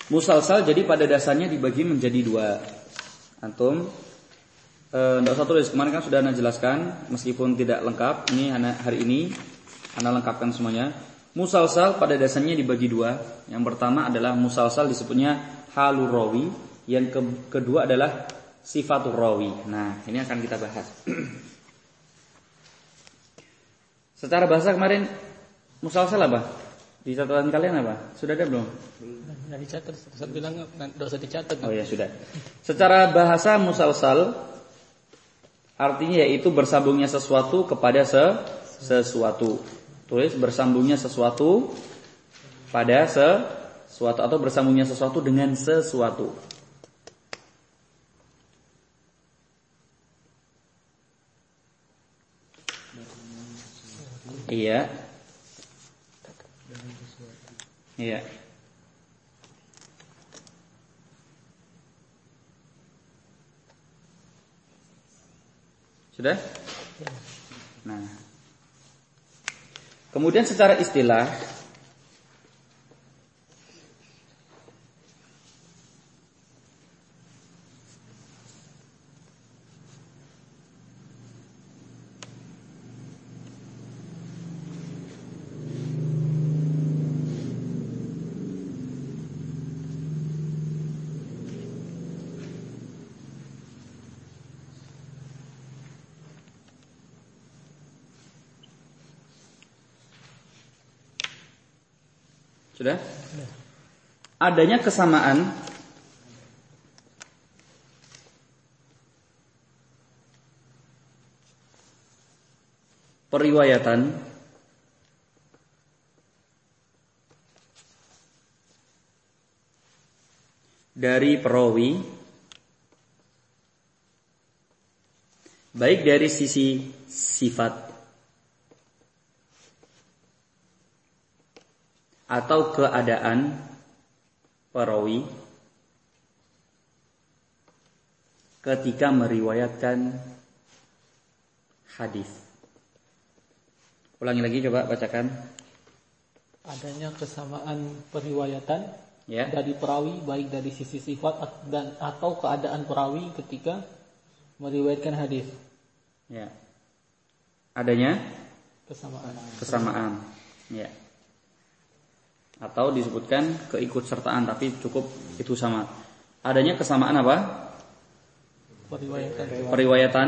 Musalsal jadi pada dasarnya dibagi menjadi dua. Antum enggak usah tulis, kemarin kan sudah Ana jelaskan meskipun tidak lengkap. Ini hari ini Ana lengkapkan semuanya. Musalsal pada dasarnya dibagi dua. Yang pertama adalah musalsal disebutnya halur rawi, yang kedua adalah sifatur rawi. Nah, ini akan kita bahas. Secara bahasa kemarin musalsal apa? Di catatan kalian apa? Sudah ada belum? Sudah dicatat. Saya bilang enggak usah dicatat. Oh ya sudah. Secara bahasa musalsal artinya yaitu bersambungnya sesuatu kepada sesuatu. Tulis bersambungnya sesuatu pada sesuatu atau bersambungnya sesuatu dengan sesuatu. Iya. Iya. Sudah? Nah. Kemudian secara istilah sudah? Adanya kesamaan periwayatan dari perawi baik dari sisi sifat atau keadaan perawi ketika meriwayatkan hadis. Ulangi lagi, coba bacakan. Adanya kesamaan periwayatan Ya. dari perawi baik dari sisi sifat dan atau keadaan perawi ketika meriwayatkan hadis. Ya. Adanya Kesamaan. Ya. Atau disebutkan keikutsertaan, tapi cukup itu sama. Adanya kesamaan apa? Periwayatan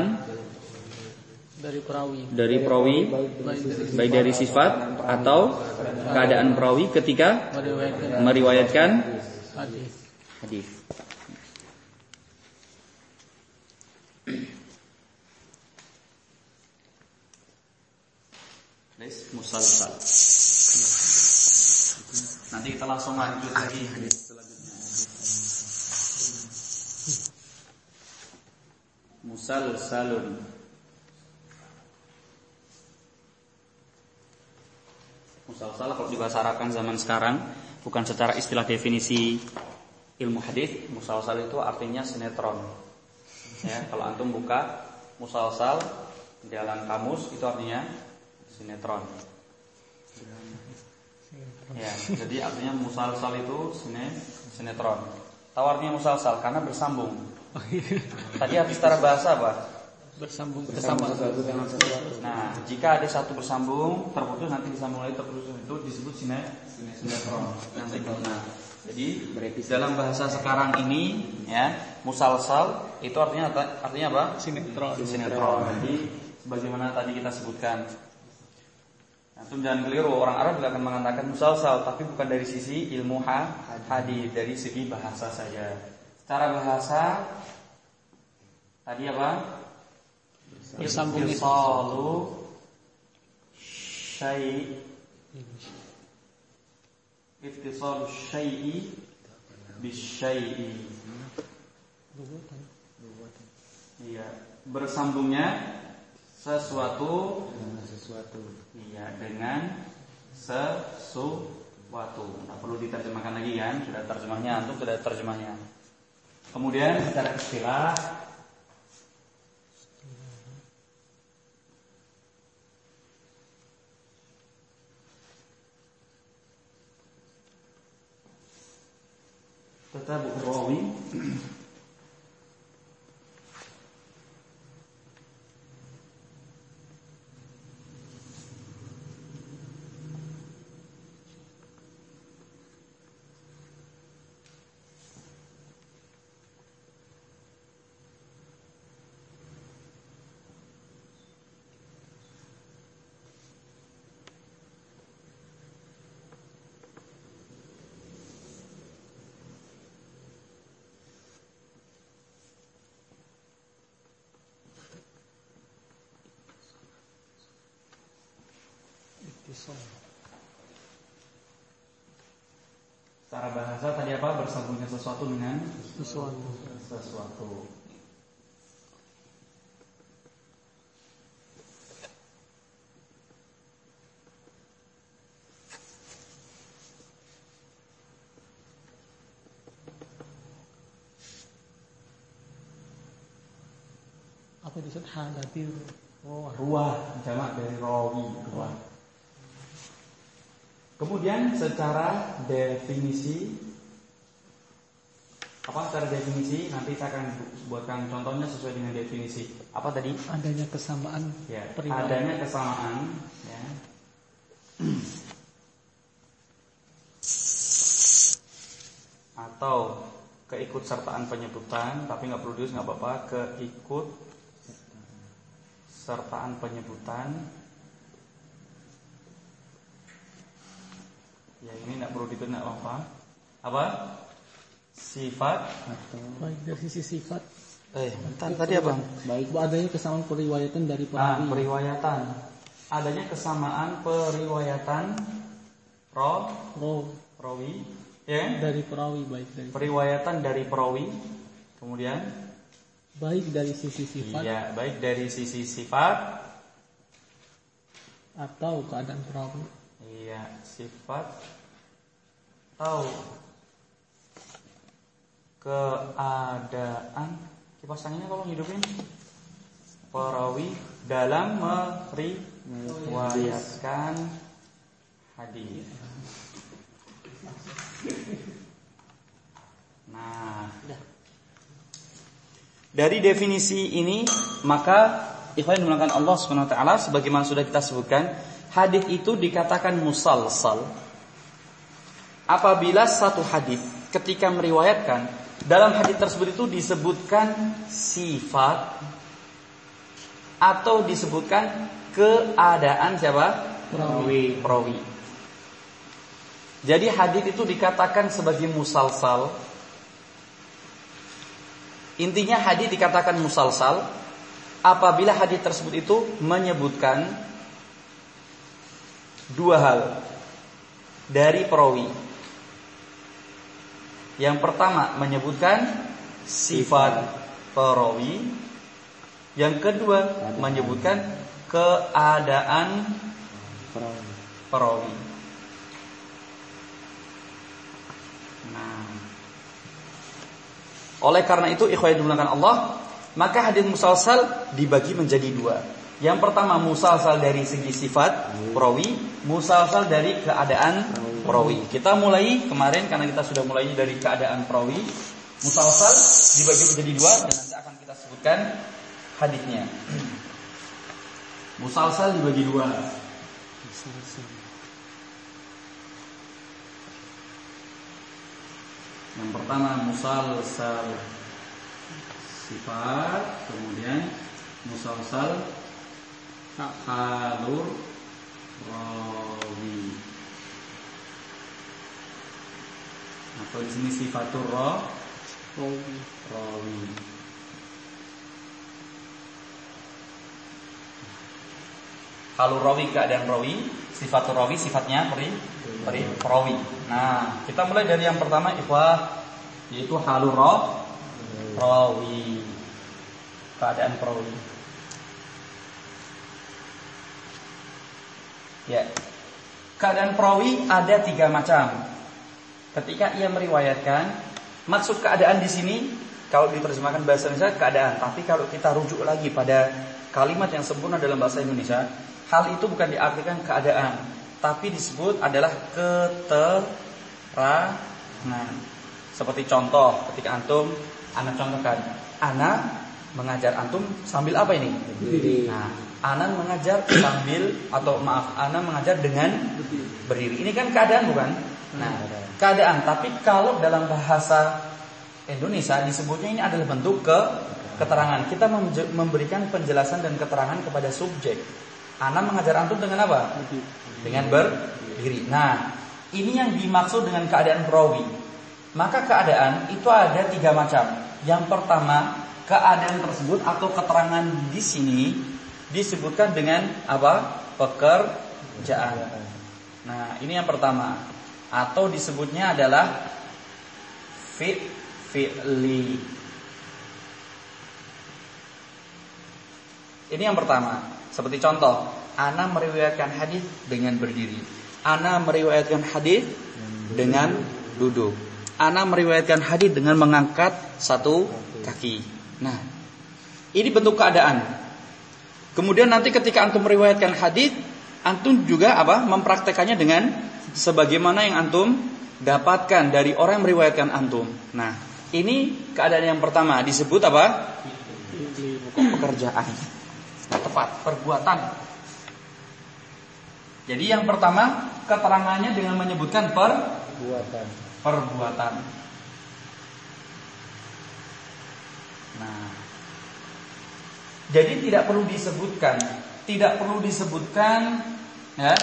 dari perawi baik dari sifat atau keadaan perawi ketika meriwayatkan hadis. Musalsal. Nanti kita langsung lanjut lagi hadis selanjutnya. Musalsalun. Musalsal kalau di bahasa Arab kan zaman sekarang, bukan secara istilah definisi ilmu hadis, musalsal itu artinya sinetron. Ya, kalau antum buka musalsal di dalam kamus itu artinya sinetron. Ya, jadi artinya musalsal itu sinetron. Tahu artinya musalsal karena bersambung. Tadi arti secara bahasa apa? Bersambung. Nah, jika ada satu bersambung, terputus nanti disambung lagi terputus, itu disebut sinetron. Nah, jadi dalam bahasa sekarang ini ya, musalsal itu artinya apa? Sinetron. Jadi sebagaimana tadi kita sebutkan. Antum jangan keliru, orang Arab juga akan mengatakan musalsal, tapi bukan dari sisi ilmu hadis, dari segi bahasa saja. Secara bahasa tadi apa? Bersambung Ittisalu syai'i bisyai'i. Iya, bersambungnya sesuatu dengan sesuatu. Nah, perlu diterjemahkan lagi kan? Sudah terjemahnya, antum sudah terjemahnya. Kemudian secara istilah tatabu rawi. Secara bahasa tadi apa? Bersambungnya sesuatu dengan sesuatu. Apa disebut hadatir? Ruah, jamak dari rawi, ruah. Kemudian secara definisi, apa secara definisi? Nanti saya akan buatkan contohnya sesuai dengan definisi. Apa tadi? Adanya kesamaan. Ya, periwayatan. adanya kesamaan. Ya. Atau keikutsertaan penyebutan, tapi nggak perlu nggak apa-apa. Keikutsertaan penyebutan. Ya ini tidak perlu ditulis apa? Sifat. Baik dari sisi sifat. Tadi apa? Baik adanya kesamaan periwayatan dari perawi. Periwayatan. Adanya kesamaan periwayatan rawi, ya? Dari perawi, baik dari periwayatan dari perawi. Kemudian baik dari sisi sifat. Iya, baik dari sisi sifat atau keadaan perawi. Iya, sifat atau keadaan. Kipas anginnya tolong hidupin. Perawi dalam meriwayatkan hadis. Nah, dari definisi ini maka ikhwan dimulakan Allah Subhanahu wa taala, sebagaimana sudah kita sebutkan, hadis itu dikatakan musalsal apabila satu hadis ketika meriwayatkan, dalam hadis tersebut itu disebutkan sifat atau disebutkan keadaan siapa? Perawi. Jadi hadis itu dikatakan sebagai musalsal. Intinya hadis dikatakan musalsal apabila hadis tersebut itu menyebutkan dua hal dari perawi. Yang pertama menyebutkan sifat perawi, yang kedua menyebutkan keadaan perawi. Nah, oleh karena itu ikhwan dimulakan Allah, maka hadis musalsal dibagi menjadi dua. Yang pertama musalsal dari segi sifat perawi, musalsal dari keadaan perawi. Kita mulai kemarin karena kita sudah mulai dari keadaan perawi. Musalsal dibagi menjadi dua dan nanti akan kita sebutkan hadisnya. Musalsal dibagi dua. Yang pertama musalsal sifat, kemudian musalsal halur rawi, atau di sini sifatur rawi. Halur rawi keadaan rawi, sifatur rawi sifatnya perawi. Nah, kita mulai dari yang pertama ikhwah, yaitu halur rawi, keadaan perawi. Ya, keadaan perawi ada 3 macam. Ketika ia meriwayatkan, maksud keadaan di sini kalau diterjemahkan bahasa Indonesia keadaan, tapi kalau kita rujuk lagi pada kalimat yang sempurna dalam bahasa Indonesia, hal itu bukan diartikan keadaan, tapi disebut adalah keterangan. Seperti contoh ketika antum, ana contohkan, ana mengajar antum sambil apa ini? Berdiri. Nah, ana mengajar sambil ana mengajar dengan berdiri. Ini kan keadaan bukan? Nah, keadaan. Tapi kalau dalam bahasa Indonesia disebutnya ini adalah bentuk keterangan. Kita memberikan penjelasan dan keterangan kepada subjek. Ana mengajar antum dengan apa? Dengan berdiri. Nah, ini yang dimaksud dengan keadaan perawi. Maka keadaan itu ada 3 macam. Yang pertama, keadaan tersebut atau keterangan di sini disebutkan dengan apa? Pekerjaan. Nah, ini yang pertama. Atau disebutnya adalah fi'li. Ini yang pertama. Seperti contoh, ana meriwayatkan hadis dengan berdiri. Ana meriwayatkan hadis dengan duduk. Ana meriwayatkan hadis dengan mengangkat satu kaki. Nah, ini bentuk keadaan. Kemudian nanti ketika antum meriwayatkan hadis, antum juga apa? Mempraktekannya dengan sebagaimana yang antum dapatkan dari orang yang meriwayatkan antum. Nah, ini keadaan yang pertama disebut apa? Pekerjaan. Nah, tepat, perbuatan. Jadi yang pertama keterangannya dengan menyebutkan perbuatan. Nah, jadi tidak perlu disebutkan ya,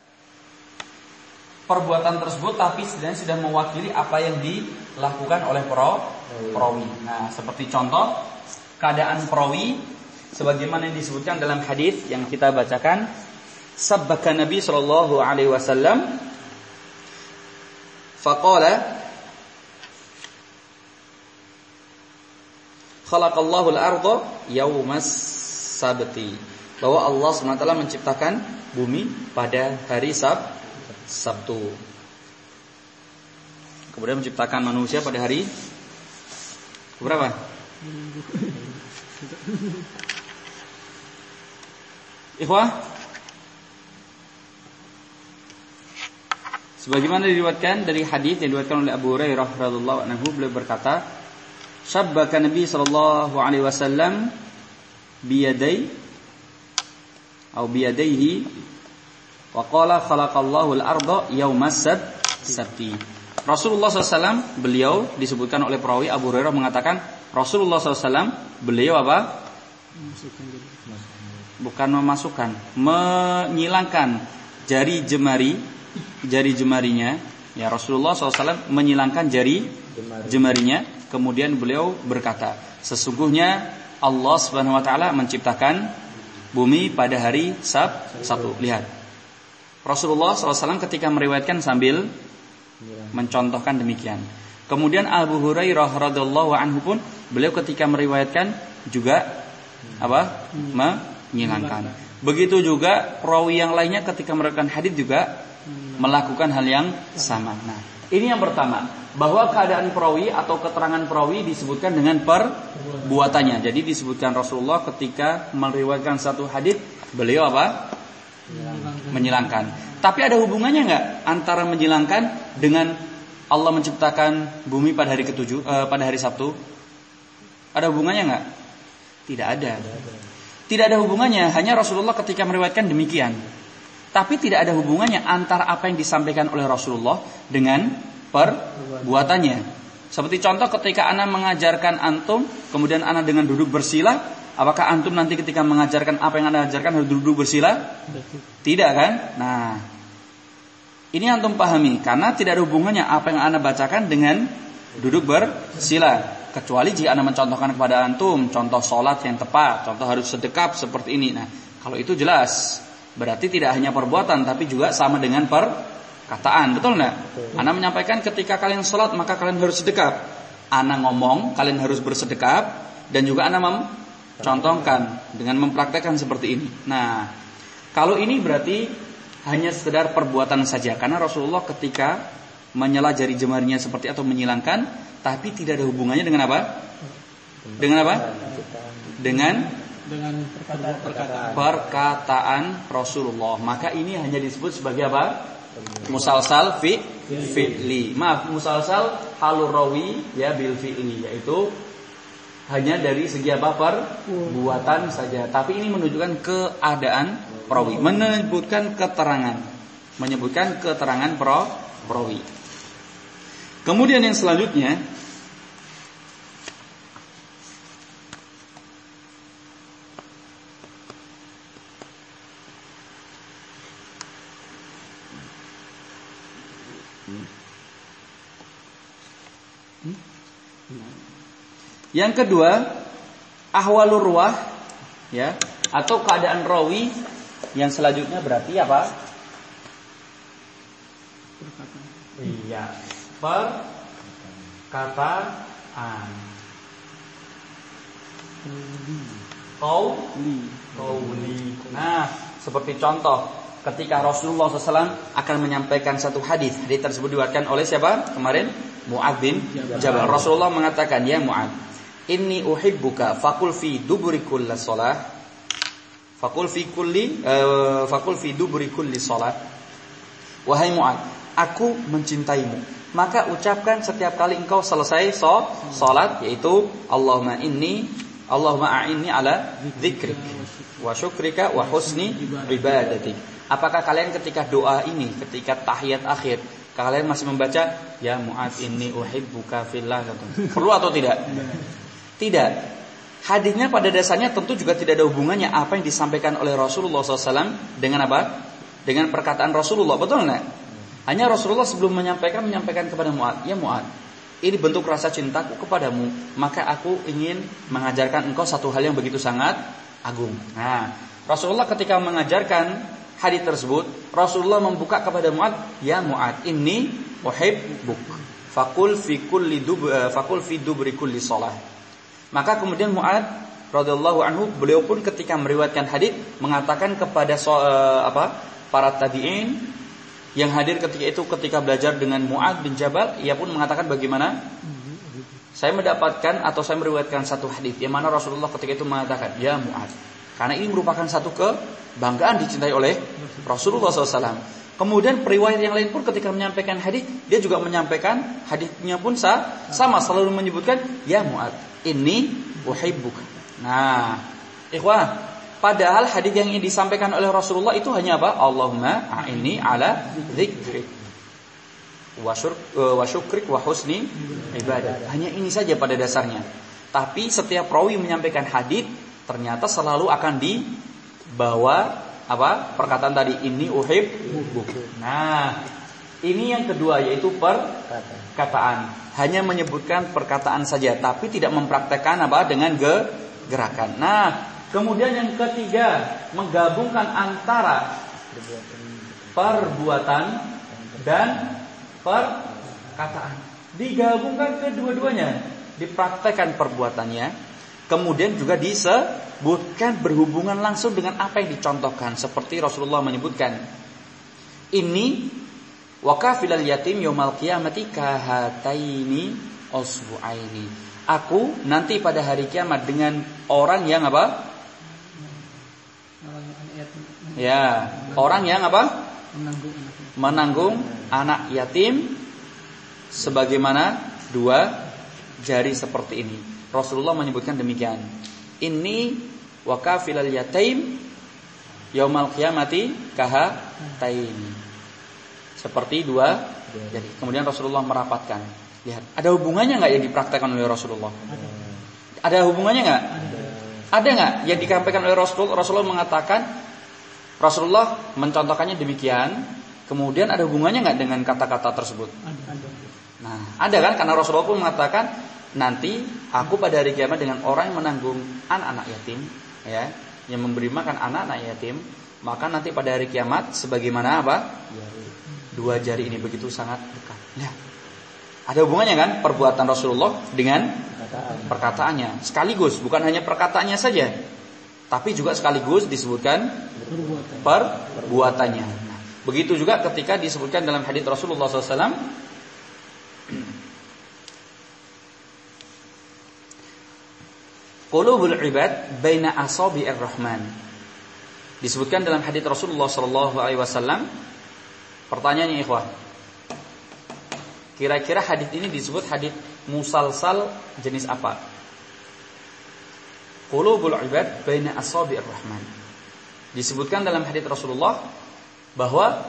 perbuatan tersebut, tapi sebenarnya sudah mewakili apa yang dilakukan oleh perawi. Nah, seperti contoh keadaan perawi sebagaimana yang disebutkan dalam hadis yang kita bacakan, sabbaka Nabi sallallahu alaihi wasallam faqala khalaqallahu al-ardha yaumas sabti, bahwa Allah SWT menciptakan bumi pada hari Sabtu. Kemudian menciptakan manusia pada hari berapa? Ikhwah, sebagaimana diriwayatkan dari hadis yang diriwayatkan oleh Abu Hurairah radhiyallahu anhu, beliau berkata, syabbaka Nabi sallallahu alaihi wasallam biyadaihi wa qala khalaqallahu al-ardha yaumas sabti. Rasulullah SAW, beliau disebutkan oleh perawi Abu Hurairah mengatakan, Rasulullah SAW, beliau apa? Bukan memasukkan, menyilangkan jari jemarinya. Ya, Rasulullah SAW menyilangkan jari jemarinya. Kemudian beliau berkata, sesungguhnya Allah Subhanahu wa taala menciptakan bumi pada hari Sabtu. Lihat, Rasulullah SAW ketika meriwayatkan sambil mencontohkan demikian. Kemudian Abu Hurairah radhiyallahu anhu pun beliau ketika meriwayatkan juga apa? Menyilangkan. Begitu juga perawi yang lainnya ketika meriwayatkan hadis juga melakukan hal yang sama. Nah, ini yang pertama, bahwa keadaan perawi atau keterangan perawi disebutkan dengan perbuatannya. Jadi disebutkan Rasulullah ketika meriwayatkan satu hadis, beliau apa? Menyilangkan. Tapi ada hubungannya enggak antara menyilangkan dengan Allah menciptakan bumi pada hari pada hari Sabtu? Ada hubungannya enggak? Tidak ada. Tidak ada hubungannya, hanya Rasulullah ketika meriwayatkan demikian. Tapi tidak ada hubungannya antara apa yang disampaikan oleh Rasulullah dengan perbuatannya. Seperti contoh ketika ana mengajarkan antum, kemudian ana dengan duduk bersila, apakah antum nanti ketika mengajarkan apa yang ana ajarkan harus duduk bersila? Tidak kan? Nah, ini antum pahami, karena tidak ada hubungannya apa yang ana bacakan dengan duduk bersila. Kecuali jika ana mencontohkan kepada antum contoh sholat yang tepat, contoh harus sedekap seperti ini. Nah, kalau itu jelas, berarti tidak hanya perbuatan tapi juga sama dengan perkataan, betul enggak? Ana menyampaikan ketika kalian sholat maka kalian harus sedekap. Ana ngomong kalian harus bersedekap, dan juga ana mencontohkan dengan mempraktekkan seperti ini. Nah, kalau ini berarti hanya sekedar perbuatan saja, karena Rasulullah ketika menyela jari jemarinya seperti atau menyilangkan, tapi tidak ada hubungannya dengan apa? Dengan apa? Dengan perkataan Rasulullah. Maka ini hanya disebut sebagai apa? Musalsal fi'li. Musalsal halur rawi ya bil fi'li, yaitu hanya dari segi apa? Perbuatan saja. Tapi ini menunjukkan keadaan perawi, menyebutkan keterangan perawi. Kemudian yang selanjutnya yang kedua, ahwalur ruwah ya, atau keadaan rawi. Yang selanjutnya berarti apa? Iya, perkataan. Qauli. Nah, seperti contoh ketika Rasulullah SAW akan menyampaikan satu hadis tersebut diriwayatkan oleh siapa? Kemarin Mu'adz bin Jabal. Rasulullah mengatakan, ya Mu'adz, inni uhibbuka fakul fi duburi kulli shalah. Fakul fi duburi kulli shalah. Wahai Mu'adz, aku mencintaimu, maka ucapkan setiap kali engkau selesai salat, yaitu Allahumma a'inni ala dzikrik wa syukrika wa husni ibadatik. Apakah kalian ketika doa ini, ketika tahiyat akhir, kalian masih membaca ya Mu'adz inni uhibbuka fillah? Perlu atau tidak? Tidak. Hadisnya pada dasarnya tentu juga tidak ada hubungannya apa yang disampaikan oleh Rasulullah SAW dengan apa? Dengan perkataan Rasulullah, betul enggak? Hanya Rasulullah sebelum menyampaikan kepada Mu'adz, ya Mu'adz, ini bentuk rasa cintaku kepadamu, maka aku ingin mengajarkan engkau satu hal yang begitu sangat agung. Nah, Rasulullah ketika mengajarkan hadis tersebut, Rasulullah membuka kepada Mu'adz, ya Mu'adz, inni uhibbuk fakul fi dubri kulli shalah. Maka kemudian Mu'adz radhiyallahu anhu, beliau pun ketika meriwayatkan hadis mengatakan kepada para tabi'in yang hadir ketika belajar dengan Mu'adz bin Jabal, ia pun mengatakan bagaimana? Saya mendapatkan atau saya meriwayatkan satu hadis yang mana Rasulullah ketika itu mengatakan, ya Mu'adz, karena ini merupakan satu kebanggaan dicintai oleh Rasulullah SAW. Kemudian periwayat yang lain pun ketika menyampaikan hadis, dia juga menyampaikan hadisnya pun sama, selalu menyebutkan ya Mu'adz, inni uhibbuka. Nah, ikhwah, padahal hadis yang disampaikan oleh Rasulullah itu hanya apa? Allahumma a'inni ala dzikrik wa syukrik wa husni ibadah. Hanya ini saja pada dasarnya. Tapi setiap rawi menyampaikan hadis ternyata selalu akan dibawa apa? Perkataan tadi, inni uhibbuk. Nah, ini yang kedua, yaitu perkataan. Hanya menyebutkan perkataan saja, tapi tidak mempraktekkan apa? Dengan gerakan. Nah, kemudian yang ketiga, menggabungkan antara perbuatan dan perkataan. Digabungkan kedua-duanya, dipraktekkan perbuatannya, kemudian juga disebutkan berhubungan langsung dengan apa yang dicontohkan. Seperti Rasulullah menyebutkan, ini wakafilal yatim yaumal qiyamati kahataini usbu'aini. Aku nanti pada hari kiamat dengan orang yang apa? Ya, orang yang apa? Menanggung anak yatim sebagaimana dua jari seperti ini. Rasulullah menyebutkan demikian. Ini wakafilal yatim yaumal qiyamati kahataini. Seperti dua jari. Kemudian Rasulullah merapatkan. Lihat, ada hubungannya nggak yang dipraktekkan oleh Rasulullah? Ada hubungannya nggak? Ada nggak yang dikampaikan oleh Rasulullah? Rasulullah mengatakan, Rasulullah mencontohkannya demikian. Kemudian ada hubungannya nggak dengan kata-kata tersebut? Nah, ada kan? Karena Rasulullah pun mengatakan, nanti aku pada hari kiamat dengan orang yang menanggung anak-anak yatim, ya, yang memberi makan anak-anak yatim, maka nanti pada hari kiamat sebagaimana apa? Dua jari ini, begitu sangat dekat. Nah, ada hubungannya kan perbuatan Rasulullah dengan perkataannya. Sekaligus, bukan hanya perkataannya saja, tapi juga sekaligus disebutkan perbuatannya. Nah, begitu juga ketika disebutkan dalam hadits Rasulullah SAW, qulubul ibad baina asabi'ir rahman. Disebutkan dalam hadits Rasulullah SAW. Pertanyaannya ikhwah, Kira-kira hadis ini disebut hadis musalsal jenis apa? Qulubul ibad baina asabi'ir rahman. Disebutkan dalam hadis Rasulullah bahwa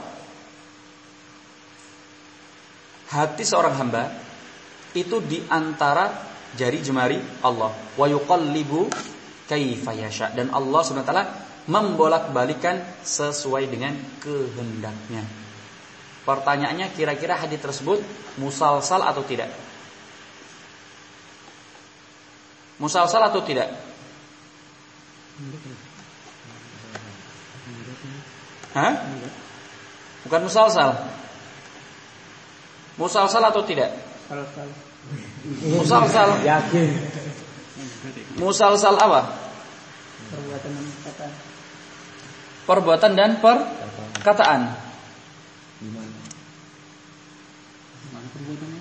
hati seorang hamba itu di antara jari jemari Allah. Wa yuqallibu kaifa yasha. Dan Allah SWT membolak-balikan sesuai dengan kehendaknya. Pertanyaannya, kira-kira hadis tersebut musalsal atau tidak? Musalsal atau tidak? Hah? Bukan musalsal. Musalsal atau tidak? Musalsal. Yakin. Musalsal apa? Perbuatan dan perkataan. Gimana perbuatannya?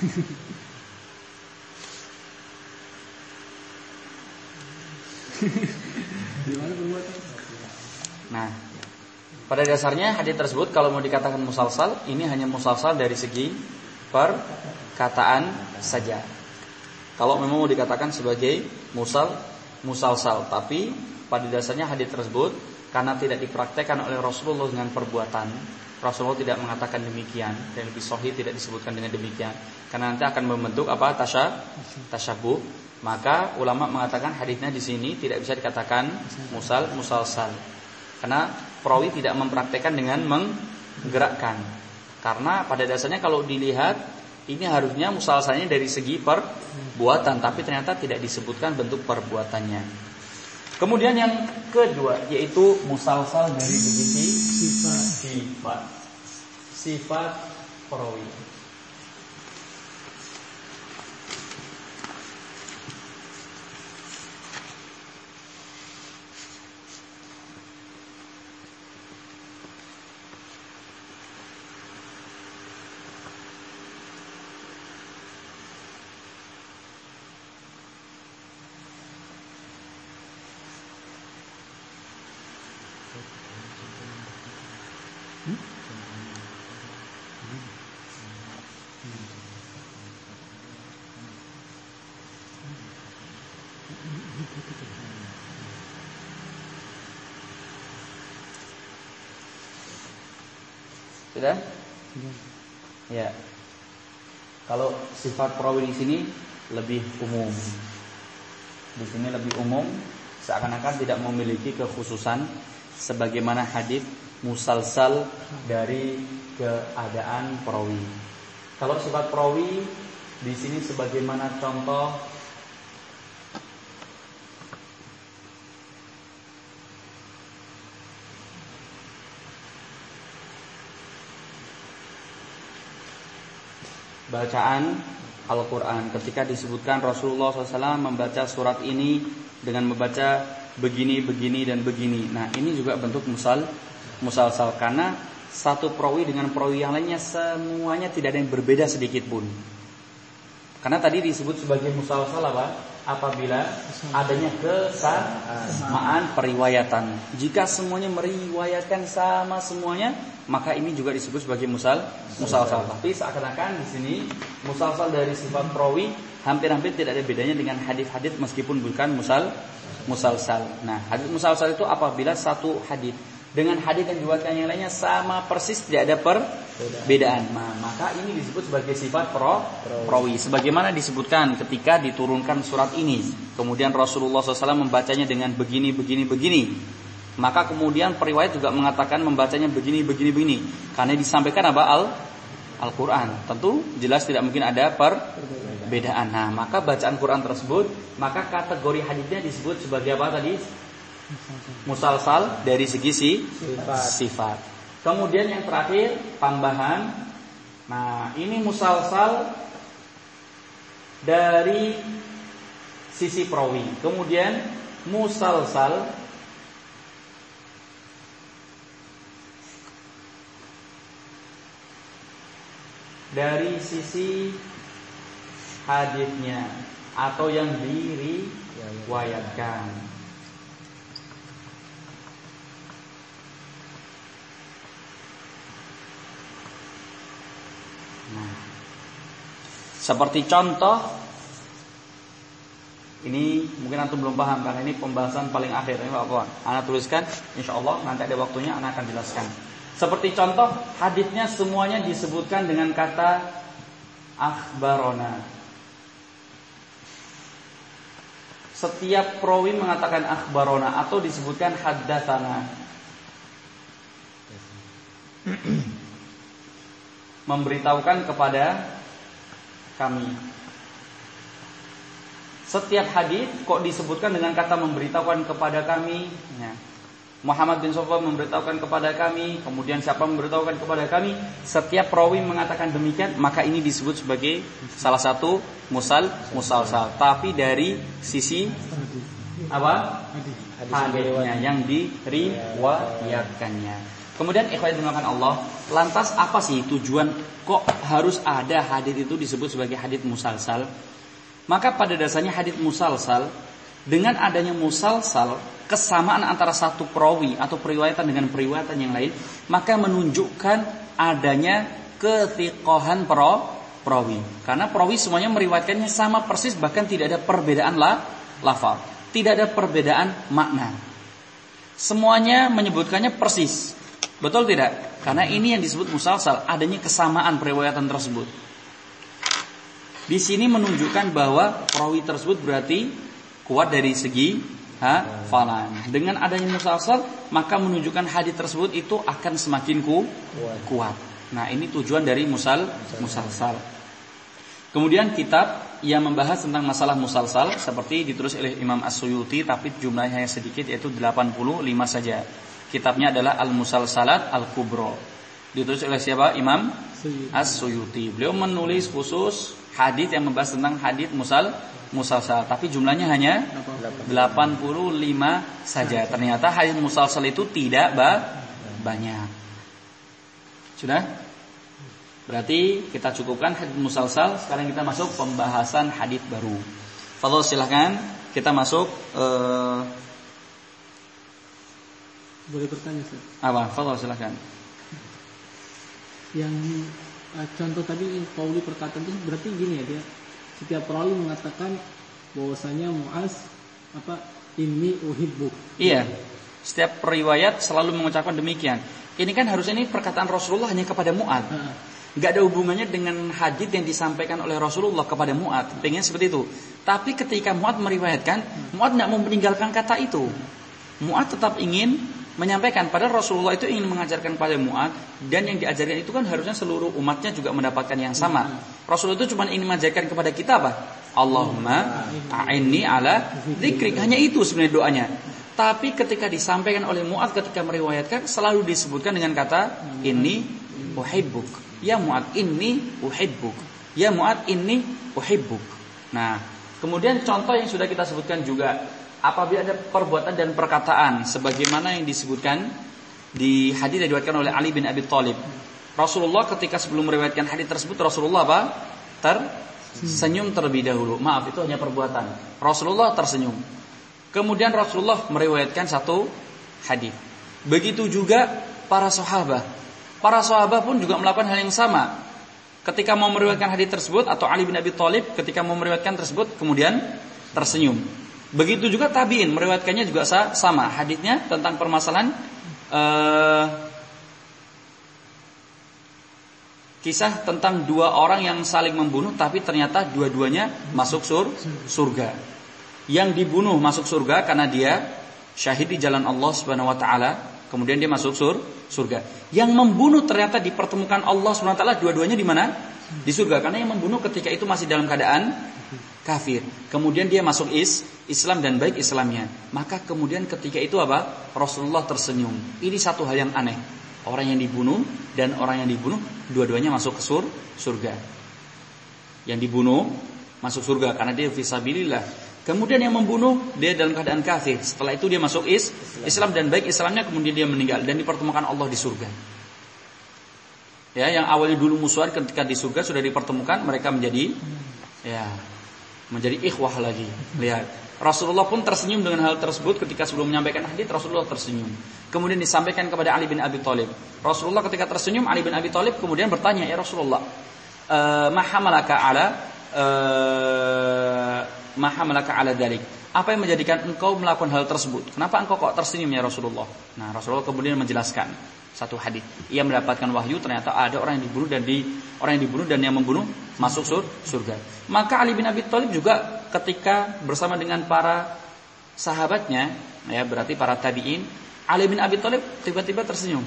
Gimana perbuatannya? Nah, pada dasarnya hadis tersebut kalau mau dikatakan musalsal, ini hanya musalsal dari segi perkataan saja. Kalau memang mau dikatakan sebagai musalsal, tapi pada dasarnya hadis tersebut karena tidak dipraktekkan oleh Rasulullah dengan perbuatan, Rasulullah tidak mengatakan demikian, dan lebih sahih tidak disebutkan dengan demikian, karena nanti akan membentuk apa? Tasyabuh. Maka ulama mengatakan hadisnya di sini tidak bisa dikatakan musalsal. Karena perawi tidak mempraktekkan dengan menggerakkan. Karena pada dasarnya kalau dilihat ini harusnya musalsalnya dari segi perbuatan, tapi ternyata tidak disebutkan bentuk perbuatannya. Kemudian yang kedua yaitu musalsal dari segi sifat perawi. Sudah? Ya. Kalau sifat perawi di sini lebih umum. Di sini lebih umum, seakan-akan tidak memiliki kekhususan sebagaimana hadis musalsal dari keadaan perawi. Kalau sifat perawi di sini sebagaimana contoh bacaan Al-Quran. Ketika disebutkan Rasulullah SAW membaca surat ini dengan membaca begini, begini, dan begini. Nah, ini juga bentuk musalsal. Karena satu perawi dengan perawi yang lainnya semuanya tidak ada yang berbeda sedikit pun. Karena tadi disebut sebagai musalsal apa? Apabila adanya kesamaan periwayatan. Jika semuanya meriwayatkan sama semuanya, maka ini juga disebut sebagai musalsal. Tapi seakan-akan di sini musalsal dari sifat perawi hampir-hampir tidak ada bedanya dengan hadis-hadis meskipun bukan musalsal. Nah, hadis musalsal itu apabila satu hadis dengan hadis yang diriwayatkan yang lainnya sama persis, tidak ada perbedaan. Nah, maka ini disebut sebagai sifat perawi. Sebagaimana disebutkan ketika diturunkan surat ini, kemudian Rasulullah SAW membacanya dengan begini, begini, begini. Maka kemudian periwayat juga mengatakan membacanya begini, begini, begini. Karena disampaikan apa? Al-Quran. Tentu jelas tidak mungkin ada perbedaan. Nah, maka bacaan Quran tersebut, maka kategori hadisnya disebut sebagai apa tadi? Musalsal dari segi sifat. Kemudian yang terakhir tambahan. Nah, ini musalsal dari sisi perawi. Kemudian musalsal dari sisi hadisnya atau yang diriwayatkan. Nah, Seperti contoh, ini mungkin antum belum paham karena ini pembahasan paling akhir. Ini Pak, ana tuliskan, insyaallah nanti ada waktunya ana akan jelaskan. Seperti contoh, hadisnya semuanya disebutkan dengan kata akhbarona. Setiap perawi mengatakan akhbarona atau disebutkan haddatsana. Memberitahukan kepada kami. Setiap hadis kok disebutkan dengan kata memberitahukan kepada kami, ya. Muhammad bin Sofwan memberitahukan kepada kami, kemudian siapa memberitahukan kepada kami. Setiap perawi mengatakan demikian, maka ini disebut sebagai salah satu musalsal. Tapi dari sisi apa? Hadisnya yang diriwayatkannya. Kemudian ikhwan dimakan Allah, lantas apa sih tujuan kok harus ada hadis itu disebut sebagai hadis musalsal? Maka pada dasarnya hadis musalsal, dengan adanya musalsal, kesamaan antara satu perawi atau periwayatan dengan periwayatan yang lain, maka menunjukkan adanya kethiqahan perawi. Karena perawi semuanya meriwayatkannya sama persis, bahkan tidak ada perbedaan lafaz, tidak ada perbedaan makna. Semuanya menyebutkannya persis. Betul tidak? Karena ini yang disebut musalsal, adanya kesamaan periwayatan tersebut. Di sini menunjukkan bahwa perawi tersebut berarti kuat dari segi hafalan. Dengan adanya musalsal, maka menunjukkan hadis tersebut itu akan semakin kuat. Nah, ini tujuan dari musalsal. Kemudian kitab yang membahas tentang masalah musalsal seperti ditulis oleh Imam As-Suyuti, tapi jumlahnya hanya sedikit, yaitu 85 saja. Kitabnya adalah Al-Musalsalat Al-Kubra. Ditulis oleh siapa? Imam As-Suyuti. Beliau menulis khusus hadis yang membahas tentang hadis musalsal, tapi jumlahnya hanya 85 saja. Ternyata hadis musalsal itu tidak banyak. Sudah? Berarti kita cukupkan hadis musalsal. Sekarang kita masuk pembahasan hadis baru. Fadhol, silakan kita masuk. Boleh bertanya, Ustaz? Apa? Fadhol, silakan. Yang contoh tadi Pauli perkataan itu berarti gini ya, dia setiap perawi mengatakan bahwasanya Muaz inni uhibbuk. Iya. Setiap periwayat selalu mengucapkan demikian. Ini kan harusnya ini perkataan Rasulullah hanya kepada Muaz. Enggak ada hubungannya dengan hadis yang disampaikan oleh Rasulullah kepada Muaz. Pengen seperti itu. Tapi ketika Muaz meriwayatkan, Muaz tidak mau meninggalkan kata itu. Muaz tetap ingin menyampaikan, padahal Rasulullah itu ingin mengajarkan pada Muaz, dan yang diajarkan itu kan harusnya seluruh umatnya juga mendapatkan yang sama. Rasulullah itu cuma ingin mengajarkan kepada kita apa? Allahumma a'inni ala dzikrik. Hanya itu sebenarnya doanya. Tapi ketika disampaikan oleh Muaz ketika meriwayatkan, selalu disebutkan dengan kata inni uhibbuk. Ya Muaz inni uhibbuk. Ya Muaz inni uhibbuk. Nah, kemudian contoh yang sudah kita sebutkan juga, apabila ada perbuatan dan perkataan sebagaimana yang disebutkan di hadis yang diriwayatkan oleh Ali bin Abi Thalib. Rasulullah ketika sebelum meriwayatkan hadis tersebut, Rasulullah tersenyum terlebih dahulu. Maaf, itu hanya perbuatan. Rasulullah tersenyum. Kemudian Rasulullah meriwayatkan satu hadis. Begitu juga para sahabat. Para sahabat pun juga melakukan hal yang sama. Ketika mau meriwayatkan hadis tersebut, atau Ali bin Abi Thalib ketika mau meriwayatkan tersebut kemudian tersenyum. Begitu juga tabi'in meriwayatkannya juga sama. Hadisnya tentang permasalahan kisah tentang dua orang yang saling membunuh, tapi ternyata dua-duanya masuk surga. Yang dibunuh masuk surga karena dia syahid di jalan Allah Subhanahu wa taala, kemudian dia masuk surga. Yang membunuh ternyata dipertemukan Allah Subhanahu wa taala, dua-duanya di mana? Di surga, karena yang membunuh ketika itu masih dalam keadaan kafir. Kemudian dia masuk Islam dan baik Islamnya. Maka kemudian ketika itu apa? Rasulullah tersenyum. Ini satu hal yang aneh. Orang yang dibunuh dan orang yang dibunuh dua-duanya masuk ke surga. Yang dibunuh masuk surga karena dia fisabilillah. Kemudian yang membunuh dia dalam keadaan kafir. Setelah itu dia masuk Islam dan baik Islamnya, kemudian dia meninggal dan dipertemukan Allah di surga. Ya, yang awalnya dulu musuhan ketika di surga sudah dipertemukan, mereka menjadi ikhwah lagi. Lihat, Rasulullah pun tersenyum dengan hal tersebut ketika sebelum menyampaikan hadis. Rasulullah tersenyum. Kemudian disampaikan kepada Ali bin Abi Thalib. Rasulullah ketika tersenyum, Ali bin Abi Thalib kemudian bertanya, ya Rasulullah, ma hamalaka ala maha malaka ala dzalik. Apa yang menjadikan engkau melakukan hal tersebut? Kenapa engkau kok tersenyum ya Rasulullah? Nah, Rasulullah kemudian menjelaskan satu hadis. Ia mendapatkan wahyu, ternyata ada orang yang dibunuh dan yang membunuh masuk surga. Maka Ali bin Abi Thalib juga ketika bersama dengan para sahabatnya, ya berarti para tabi'in, Ali bin Abi Thalib tiba-tiba tersenyum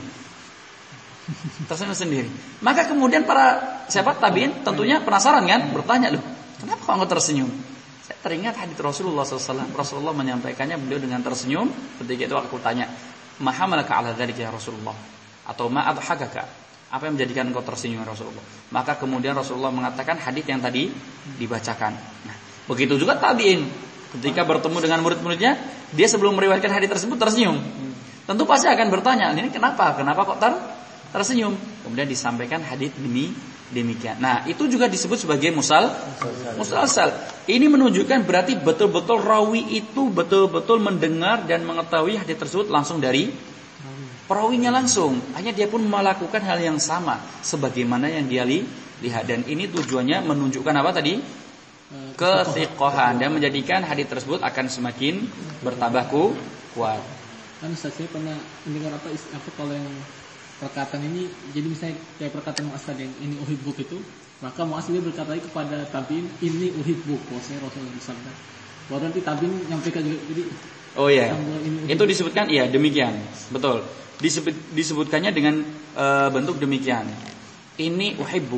sendiri. Maka kemudian para tabi'in tentunya penasaran kan, bertanya, loh, kenapa kok engkau tersenyum? Saya teringat hadis Rasulullah SAW. Rasulullah menyampaikannya, beliau dengan tersenyum. Ketika itu aku tanya, ma hamalaka ala dzalika ya Rasulullah? Atau ma adhakaka? Apa yang menjadikan engkau tersenyum ya Rasulullah? Maka kemudian Rasulullah mengatakan hadis yang tadi dibacakan. Nah, begitu juga tabi'in. Ketika bertemu dengan murid-muridnya, dia sebelum meriwayatkan hadis tersebut tersenyum. Tentu pasti akan bertanya, ini kenapa? Kenapa kok tersenyum? Kemudian disampaikan hadis demikian. Nah, itu juga disebut sebagai musalsal. Ini menunjukkan berarti betul-betul rawi itu betul-betul mendengar dan mengetahui hadis tersebut langsung dari perawinya langsung. Hanya dia pun melakukan hal yang sama sebagaimana yang dia lihat, dan ini tujuannya menunjukkan apa tadi? Kethiqahan, dan menjadikan hadis tersebut akan semakin bertambah kuat. Kan saya pernah mendengar apa kalau yang perkataan ini, jadi misalnya kayak perkataan Mu'az yang ini uhibbuk itu, maka Mu'az dia berkata kepada tabi'in ini uhibbuk, maksudnya Rasulullah bersabda. Baru nanti tabi'in nyampaikan juga, jadi oh iya, itu disebutkan iya demikian, betul. Disebutkannya dengan bentuk demikian. Ini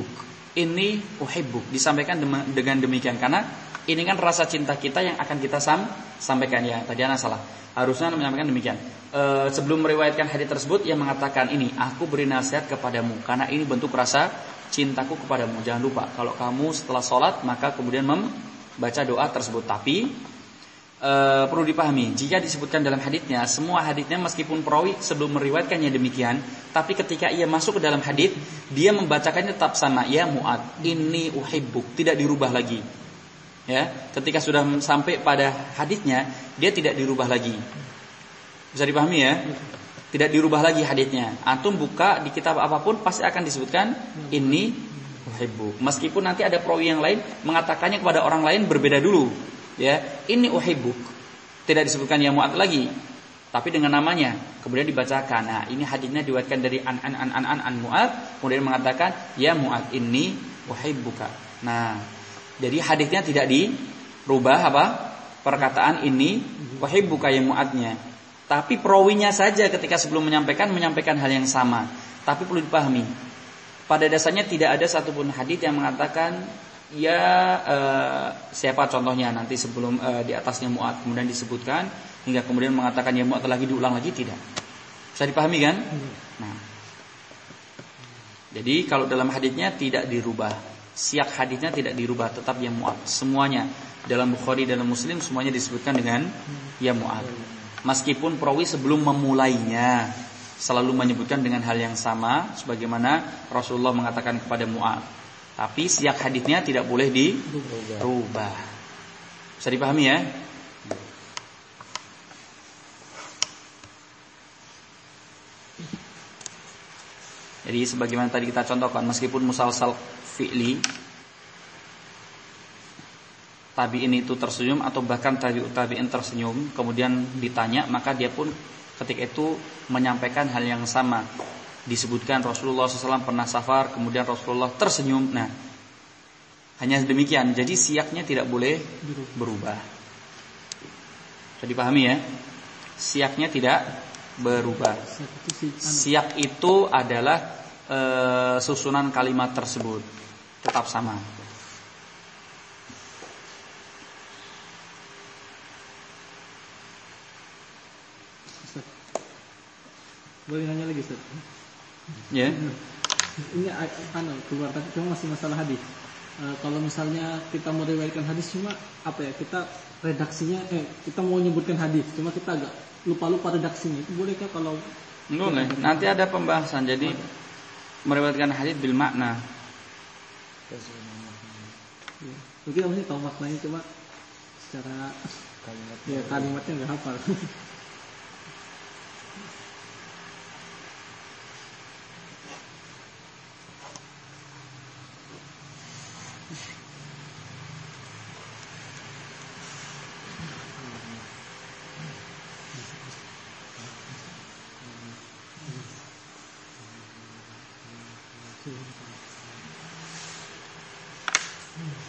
uhibbuk, disampaikan dengan demikian karena ini kan rasa cinta kita yang akan kita sampaikan ya. Tadi ana salah. Harusnya menyampaikan demikian. Sebelum meriwayatkan hadis tersebut, ia mengatakan ini, aku beri nasihat kepadamu karena ini bentuk rasa cintaku kepadamu. Jangan lupa kalau kamu setelah sholat maka kemudian membaca doa tersebut. Tapi perlu dipahami, jika disebutkan dalam hadisnya, semua hadisnya meskipun perawi sebelum meriwayatkannya demikian, tapi ketika ia masuk ke dalam hadis, dia membacakannya tetap sama, ya Mu'ad, ini uhibbuk, tidak dirubah lagi. Ya, ketika sudah sampai pada hadisnya, dia tidak dirubah lagi. Bisa dipahami ya? Tidak dirubah lagi hadisnya. Antum buka di kitab apapun pasti akan disebutkan ini uhibbuk. Meskipun nanti ada perawi yang lain mengatakannya kepada orang lain berbeda dulu. Ya, ini uhibbuk. Tidak disebutkan ya Mu'ad lagi, tapi dengan namanya kemudian dibacakan. Nah, ini hadisnya diriwayatkan dari an Mu'ad, kemudian mengatakan ya Mu'ad ini uhibbuka. Nah, jadi hadisnya tidak dirubah apa? Perkataan ini uhibbuka ya Mu'adnya. Tapi perawinya saja ketika sebelum menyampaikan hal yang sama. Tapi perlu dipahami, pada dasarnya tidak ada satupun hadis yang mengatakan ya siapa contohnya nanti sebelum di atasnya Mu'ad kemudian disebutkan hingga kemudian mengatakan ya Mu'ad lagi diulang lagi, tidak. Bisa dipahami kan? Nah, jadi kalau dalam hadisnya tidak dirubah, siyak hadisnya tidak dirubah, tetap ya Mu'ad. Semuanya dalam Bukhari dan Muslim semuanya disebutkan dengan ya Mu'ad. Meskipun perawi sebelum memulainya selalu menyebutkan dengan hal yang sama sebagaimana Rasulullah mengatakan kepada Mu'ad. Tapi siyak hadisnya tidak boleh dirubah. Bisa dipahami ya? Jadi sebagaimana tadi kita contohkan, meskipun musalsal fi'li, tabi'in itu tersenyum atau bahkan tabi'in tersenyum, kemudian ditanya, maka dia pun ketika itu menyampaikan hal yang sama. Disebutkan Rasulullah SAW pernah safar, kemudian Rasulullah tersenyum. Nah, hanya demikian. Jadi siaknya tidak boleh berubah. Bisa dipahami ya? Siaknya tidak berubah. Siak itu adalah susunan kalimat tersebut tetap sama. Boleh nanya lagi Ustaz? Ya. Ini keluar tapi cuma masih masalah hadis. Kalau misalnya kita mau riwayatkan hadis cuma apa ya, kita redaksinya kita mau nyebutkan hadis cuma kita agak lupa redaksinya, itu bolehkah kalau boleh? Nanti ada pembahasan. Jadi meriwayatkan hadis bil makna. Mungkin kita mesti tahu maknanya cuma secara kalimatnya nggak hafal.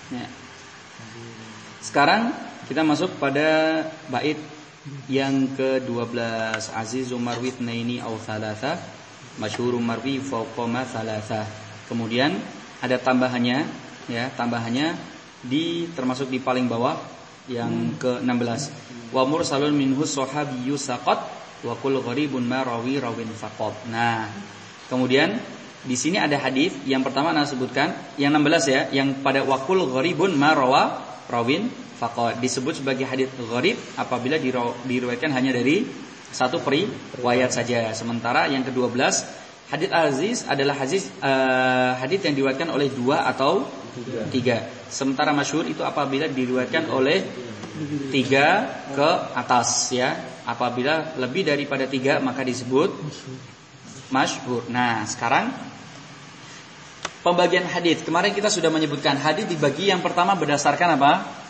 Ya. Sekarang kita masuk pada bait yang ke-12. Azizum marwi tsnaini aw tsalatsa, masyhurum marwi fawqa ma tsalatsa. Kemudian ada tambahannya, ya, tambahannya termasuk di paling bawah yang ke-16. Wa mursalun minhu sahabiyyu saqat wa kul gharibun ma rawi rawin faqat. Nah, kemudian di sini ada hadis yang pertama Anda sebutkan, yang 16 ya, yang pada wa kul gharibun ma rawa rawin faqat disebut sebagai hadis gharib apabila diriwayatkan hanya dari satu periwayat saja. Sementara yang ke-12 hadis aziz adalah hadis yang diriwayatkan oleh 2 atau 3. Sementara masyhur itu apabila diriwayatkan oleh 3 ke atas, ya. Apabila lebih daripada 3 maka disebut masyhur. Nah, sekarang pembagian hadis. Kemarin kita sudah menyebutkan hadis dibagi yang pertama berdasarkan apa?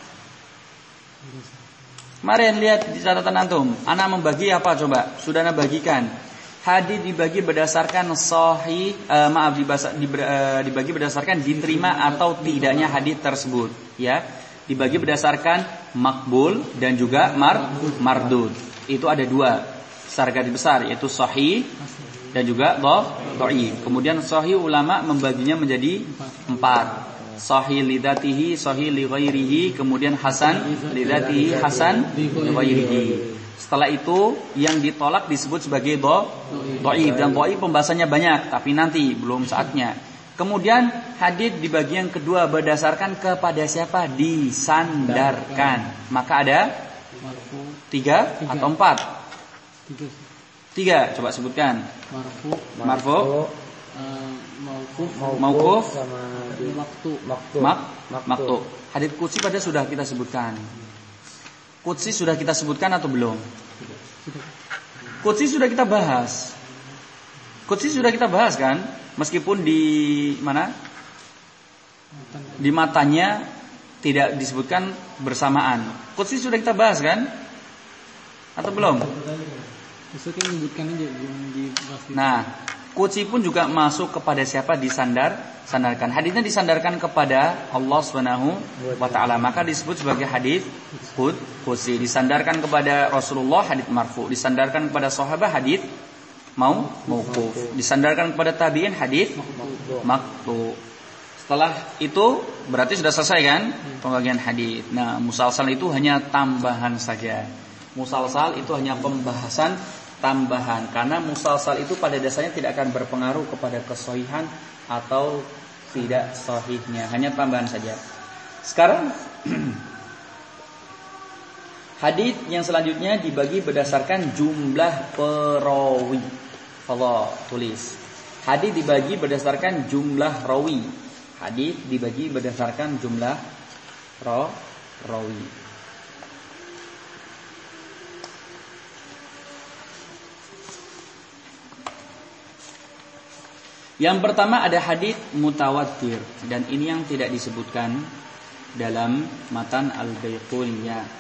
Kemarin lihat di catatan antum, ana membagi apa coba? Sudah ana bagikan. Hadis dibagi berdasarkan sahih, dibagi berdasarkan diterima atau tidaknya hadis tersebut, ya. Dibagi berdasarkan makbul dan juga mardud. Itu ada 2 secara garis besar, yaitu sahih dan juga dhaif. Kemudian sahih ulama membaginya menjadi 4. Sahih lidzatihi, sahih li ghairihi, kemudian hasan lidzatihi, hasan li ghairihi. Setelah itu yang ditolak disebut sebagai dhaif, dan dhaif pembahasannya banyak, tapi nanti belum saatnya. Kemudian hadis di bagian kedua berdasarkan kepada siapa disandarkan. Maka ada 3 atau 4? 3. Coba sebutkan. Marfu, mauquf, maktu. Hadis qudsi pada sudah kita sebutkan. Qudsi sudah kita sebutkan atau belum? Qudsi sudah kita bahas. Qudsi sudah kita bahas kan? Meskipun di mana? Di matanya tidak disebutkan bersamaan. Qudsi sudah kita bahas kan? Atau belum? Nah, qudsi pun juga masuk kepada siapa disandarkan. Hadisnya disandarkan kepada Allah Subhanahu wa taala, maka disebut sebagai hadis qudsi. Disandarkan kepada Rasulullah, hadis marfu. Disandarkan kepada sahabat, hadis mauquf. Disandarkan kepada tabi'in, hadis maqtu. Setelah itu berarti sudah selesai kan pembagian hadis. Nah, musalsal itu hanya tambahan saja. Musalsal itu hanya pembahasan tambahan, karena musalsal itu pada dasarnya tidak akan berpengaruh kepada kesahihan atau tidak sahihnya, hanya tambahan saja. Sekarang hadis yang selanjutnya dibagi berdasarkan jumlah perawi. Allah tulis. Hadis dibagi berdasarkan jumlah rawi. Hadis dibagi berdasarkan jumlah rawi. Yang pertama ada hadis mutawatir, dan ini yang tidak disebutkan dalam matan Al-Baiquniyah.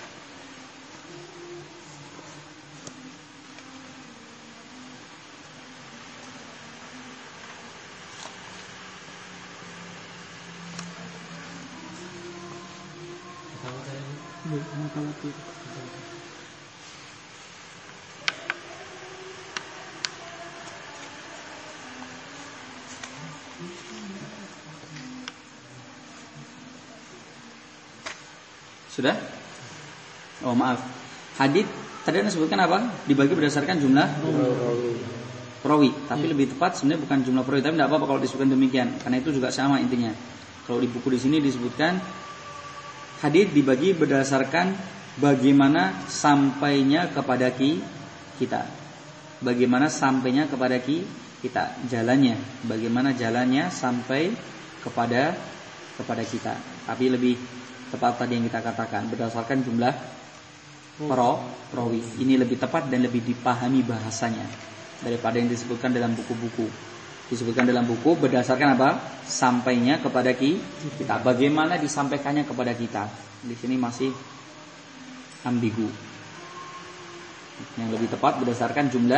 Sudah? Oh maaf. Hadis tadi Anda sebutkan apa? Dibagi berdasarkan jumlah perawi. Tapi lebih tepat sebenarnya bukan jumlah perawi, tapi tidak apa-apa kalau disebutkan demikian, karena itu juga sama intinya. Kalau di buku di sini disebutkan hadis dibagi berdasarkan bagaimana sampainya kepada kita. Bagaimana sampainya kepada kita, jalannya, bagaimana jalannya sampai kepada kita. Tapi lebih tepat tadi yang kita katakan berdasarkan jumlah perawi. Ini lebih tepat dan lebih dipahami bahasanya daripada yang disebutkan dalam buku-buku. Disebutkan dalam buku berdasarkan apa? Sampainya kepada kita. Bagaimana disampaikannya kepada kita. Di sini masih ambigu. Yang lebih tepat berdasarkan jumlah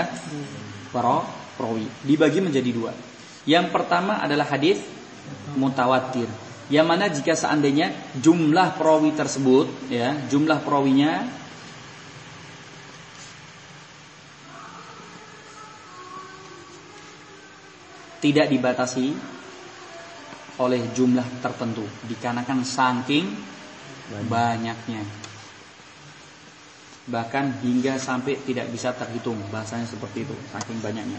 perawi. Dibagi menjadi 2. Yang pertama adalah hadis mutawatir. Yang mana jika seandainya jumlah perawi tersebut, ya, jumlah perawinya tidak dibatasi oleh jumlah tertentu, dikarenakan saking banyaknya, bahkan hingga sampai tidak bisa terhitung, bahasanya seperti itu, saking banyaknya.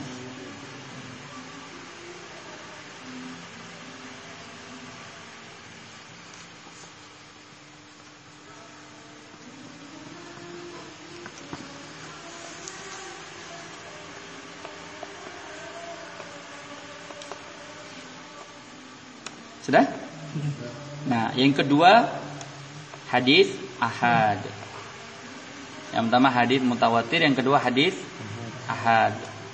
Sudah? Nah, yang kedua hadis ahad. Yang pertama hadis mutawatir, yang kedua hadis ahad.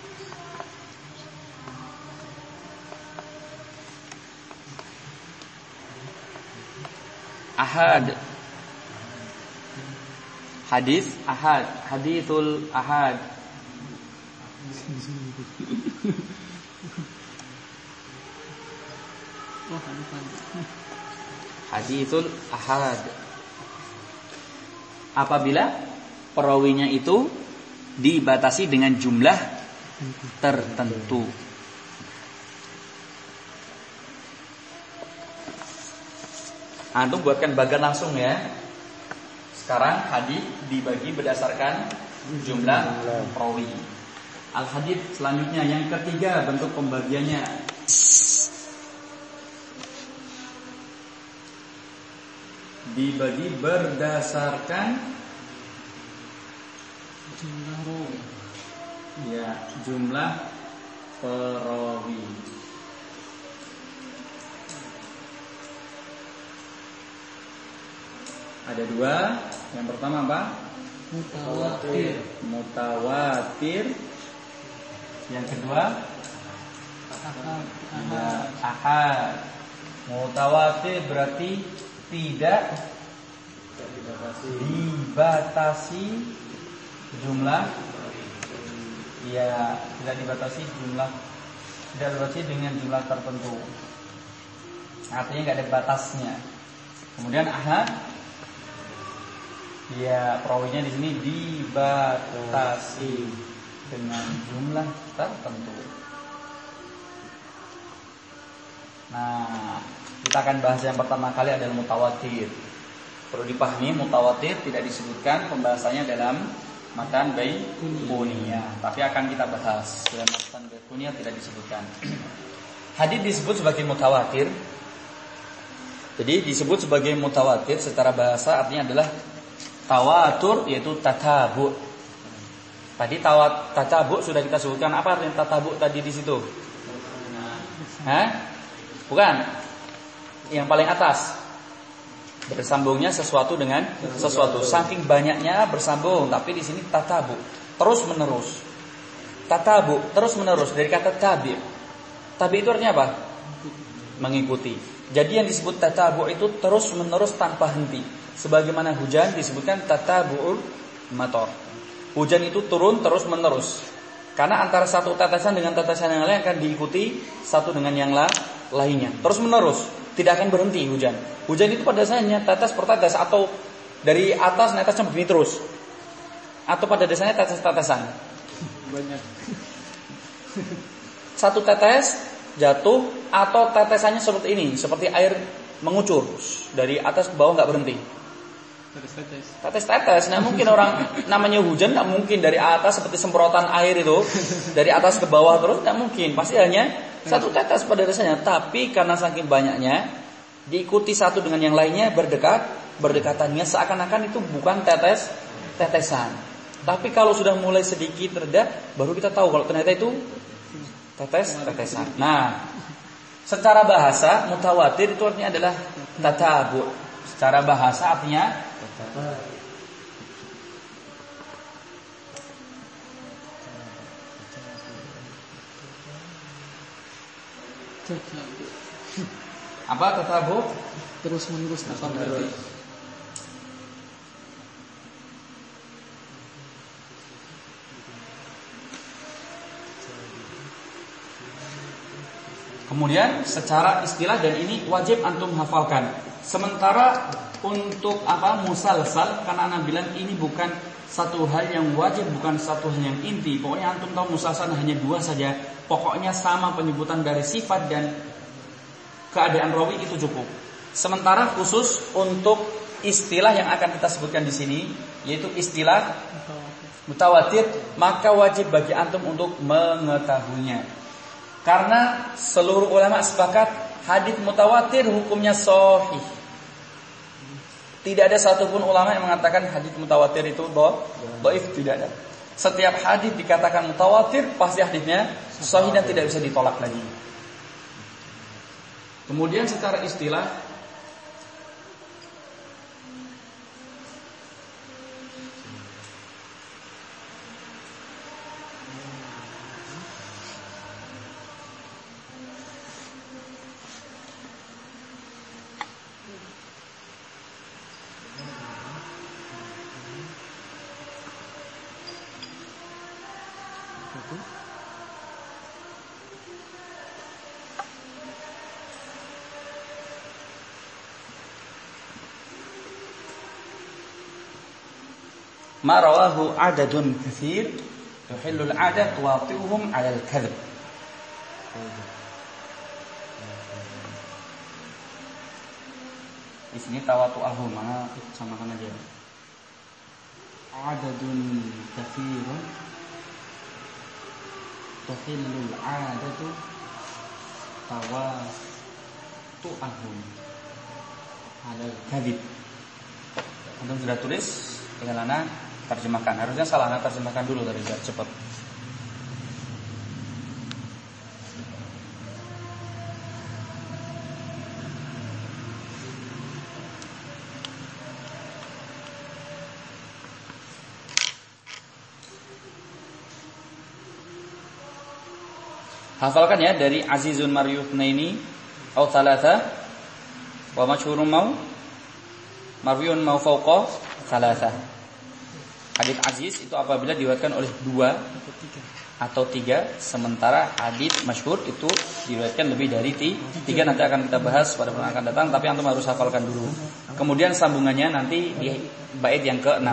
Ahad. Hadis ahad, hadithul ahad. Hadithul ahad. Apabila perawinya itu dibatasi dengan jumlah tertentu. Antum buatkan bagan langsung ya. Sekarang hadis dibagi berdasarkan jumlah perawi. Al-hadits selanjutnya yang ketiga bentuk pembagiannya. Dibagi berdasarkan jumlah rawi. Ya, jumlah perawi. Ada dua. Yang pertama apa? Mutawatir. Mutawatir. Yang kedua ahad. Mutawatir berarti tidak dibatasi jumlah, ya, tidak dibatasi jumlah, tidak dibatasi dengan jumlah tertentu. Artinya nggak ada batasnya. Kemudian ahad, ya, perawinya di sini dibatasi dengan jumlah tertentu. Nah, kita akan bahas yang pertama kali adalah mutawatir. Perlu dipahami, mutawatir tidak disebutkan pembahasannya dalam matan baiquniyah, tapi akan kita bahas. Dalam matan baiquniyah tidak disebutkan. Hadis disebut sebagai mutawatir. Jadi disebut sebagai mutawatir secara bahasa artinya adalah tawatur, yaitu tatabu. Tadi tatabu sudah kita sebutkan. Apa artinya tatabu tadi di situ? Bukan. Yang paling atas, bersambungnya sesuatu dengan sesuatu. Saking banyaknya bersambung, tapi di sini tatabu, terus menerus. Tatabu, terus menerus, dari kata tabi. Tabi itu artinya apa? Mengikuti. Jadi yang disebut tatabu itu terus menerus tanpa henti. Sebagaimana hujan disebutkan tatabu'ul mator. Hujan itu turun terus menerus. Karena antara satu tetesan dengan tetesan yang lain akan diikuti satu dengan yang lainnya. Terus menerus. Tidak akan berhenti hujan. Hujan itu pada dasarnya tetes per tetes, atau dari atas netesnya begini terus, atau pada dasarnya tetes-tetesan. Banyak. Satu tetes jatuh, atau tetesannya seperti ini, seperti air mengucur dari atas ke bawah nggak berhenti. Tetes-tetes. Nah, mungkin orang namanya hujan nggak mungkin dari atas seperti semprotan air itu dari atas ke bawah terus, nggak mungkin. Pasti hanya satu tetes pada dasarnya. Tapi karena saking banyaknya diikuti satu dengan yang lainnya, berdekatannya seakan-akan itu bukan tetesan. Tapi kalau sudah mulai sedikit reda, baru kita tahu kalau ternyata itu tetesan. Nah, secara bahasa mutawatir itu artinya adalah tatabu. Secara bahasa artinya apa? Tatabu terus menerus tanpa berhenti. Kemudian secara istilah, dan ini wajib antum hafalkan. Sementara untuk musalsal, karena ana bilang ini bukan satu hal yang wajib, bukan satu hal yang inti. Pokoknya antum tahu musalsal hanya 2 saja. Pokoknya sama penyebutan dari sifat dan keadaan rawi itu cukup. Sementara khusus untuk istilah yang akan kita sebutkan di sini, yaitu istilah mutawatir, maka wajib bagi antum untuk mengetahuinya. Karena seluruh ulama sepakat hadits mutawatir hukumnya sahih. Tidak ada satupun ulama yang mengatakan hadits mutawatir itu dhaif, tidak ada. Setiap hadits dikatakan mutawatir pasti haditsnya sahih dan tidak bisa ditolak lagi. Kemudian secara istilah, ma rawahu adadun katsir tuhillul adat tuwati'uhum 'alal kadhib. Di sini tawatu'ahum, mana samakan aja. Adadun katsirun tuhillul adatu tawatu'ahum 'alal kadhib. Antum sudah tulis? Tinggal ana terjemahkan. Harusnya salah, ana terjemahkan dulu tadi biar cepat. Hafalkan ya, dari azizun maryuthnaini au thalatha wa masyhurun marwiyun mau fawqa thalatha. Hadits aziz itu apabila diriwayatkan oleh 2 atau 3, sementara hadits masyhur itu diriwayatkan lebih dari 3. Nanti akan kita bahas pada bulan akan datang, tapi antum harus hafalkan dulu. Kemudian sambungannya nanti di bait yang ke-6.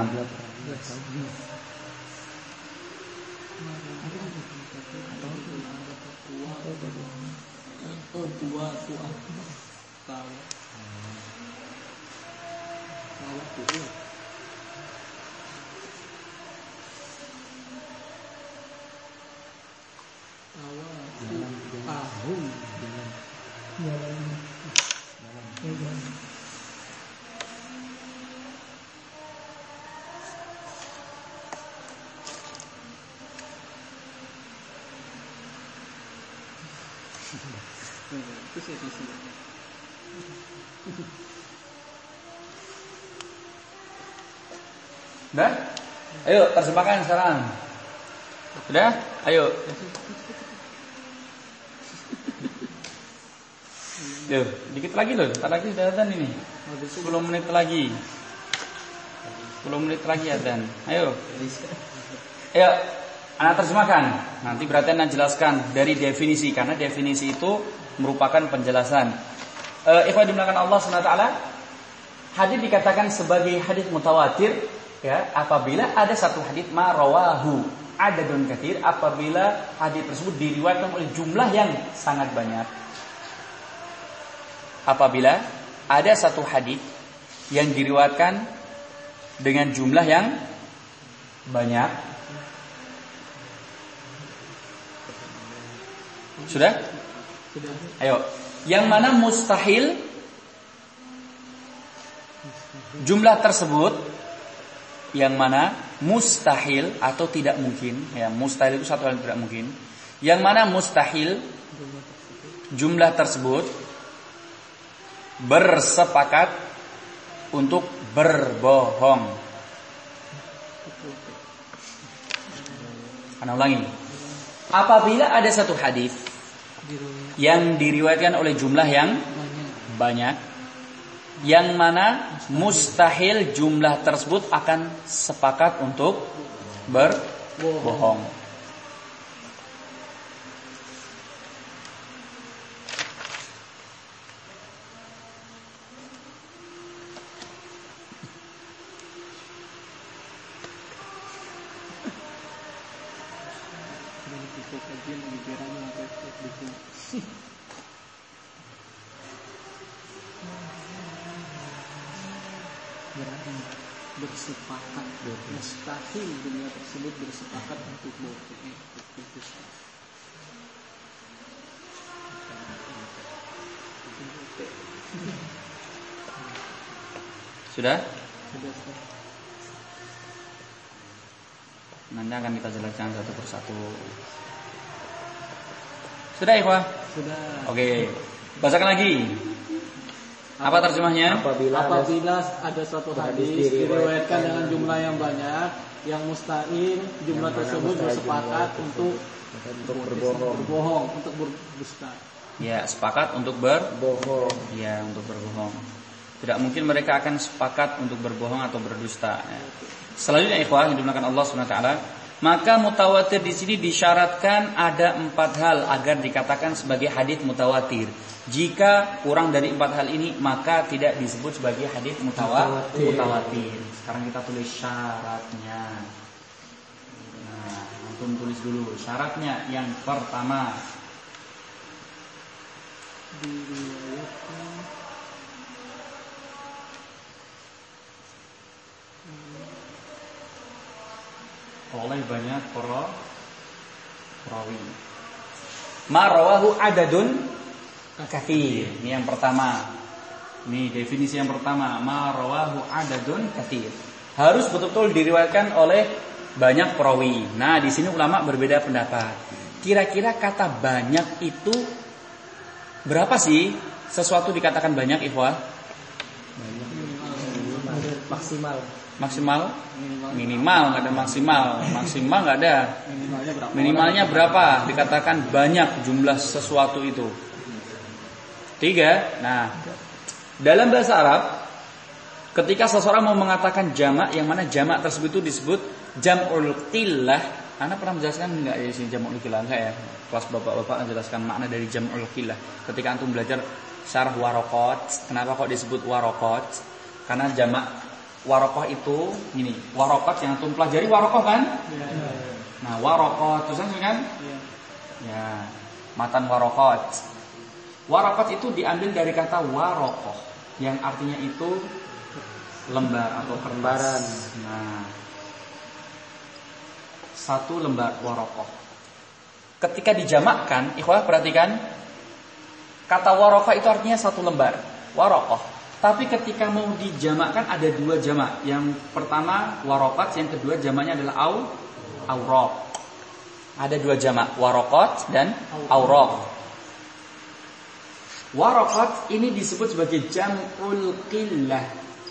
Sudah? Ayo terjemahkan sekarang. Sudah? Ayo. Yo, dikit lagi loh. Entar lagi sudah azan ini. 10 menit lagi. 10 menit lagi azan. Ayo. Ayo, ana terjemahkan. Nanti berarti ana jelaskan dari definisi, karena definisi itu merupakan penjelasan. Ikhwan dimulakan Allah Subhanahu wa taala, hadis dikatakan sebagai hadis mutawatir ya apabila ada satu hadis ma rawahu adadun katsir, apabila hadis tersebut diriwayatkan oleh jumlah yang sangat banyak. Apabila ada satu hadis yang diriwayatkan dengan jumlah yang banyak. Sudah? Ayo, yang mana mustahil jumlah tersebut, yang mana mustahil atau tidak mungkin, ya mustahil itu satu hal yang tidak mungkin. Yang mana mustahil jumlah tersebut bersepakat untuk berbohong. Ana ulangi. Apabila ada satu hadis yang diriwayatkan oleh jumlah yang banyak, yang mana mustahil jumlah tersebut akan sepakat untuk berbohong. Mungkin dikiranya pakai buku. Berarti bersepakat, mustahil dunia tersebut bersepakat untuk boleh. Sudah? Sudah. Nanti akan kita jelaskan satu persatu. Sudah, Ikhwah? Sudah. Oke. Bacakan lagi. Apa terjemahnya? Apabila ada suatu hadis diriwayatkan dengan jumlah yang banyak, yang mustahil jumlah tersebut bersepakat untuk berbohong, untuk berdusta. Ya, sepakat untuk berbohong. Ya, untuk berbohong. Tidak mungkin mereka akan sepakat untuk berbohong atau berdusta. Ya. Selanjutnya, ikhwah yang dimuliakan Allah Subhanahu wa taala, maka mutawatir di sini disyaratkan ada 4 hal agar dikatakan sebagai hadits mutawatir. Jika kurang dari 4 hal ini, maka tidak disebut sebagai hadits mutawatir. Sekarang kita tulis syaratnya. Nah, antum tulis dulu syaratnya. Yang pertama, Diriwayatkan oleh banyak perawi. Ma rawahu adadun katsir. Ini yang pertama. Ini definisi yang pertama. Ma rawahu adadun katsir. Harus betul-betul diriwayatkan oleh banyak perawi. Nah, di sini ulama berbeda pendapat. Kira-kira kata banyak itu berapa sih? Sesuatu dikatakan banyak, ikhwah? maksimal. Maksimal? Minimal, nggak ada maksimal. Maksimal nggak ada. Minimalnya berapa? Dikatakan banyak jumlah sesuatu itu. 3. Nah, dalam bahasa Arab, ketika seseorang mau mengatakan jamak, yang mana jamak tersebut itu disebut jam'ul qillah. Anda pernah menjelaskan enggak ya sini jam'ul qillah? Enggak ya? Kelas bapak-bapak menjelaskan makna dari jam'ul qillah. Ketika antum belajar syarah waraqat, kenapa kok disebut waraqat? Karena jamak warokoh itu gini, warokoh yang antum pelajari warokoh kan? Ya. Nah, warokoh tulisannya kan? Ya, matan warokoh. Warokoh itu diambil dari kata warokoh, yang artinya itu lembar atau lembaran. Nah, 1 lembar warokoh. Ketika dijamakkan, ikhwah perhatikan, kata warokoh itu artinya 1 lembar, warokoh. Tapi ketika mau dijamakkan ada 2 jamak. Yang pertama warokat, yang kedua jamaknya adalah aurok. Ada 2 jamak, warokat dan aurok. Warokat ini disebut sebagai jam'ul qillah.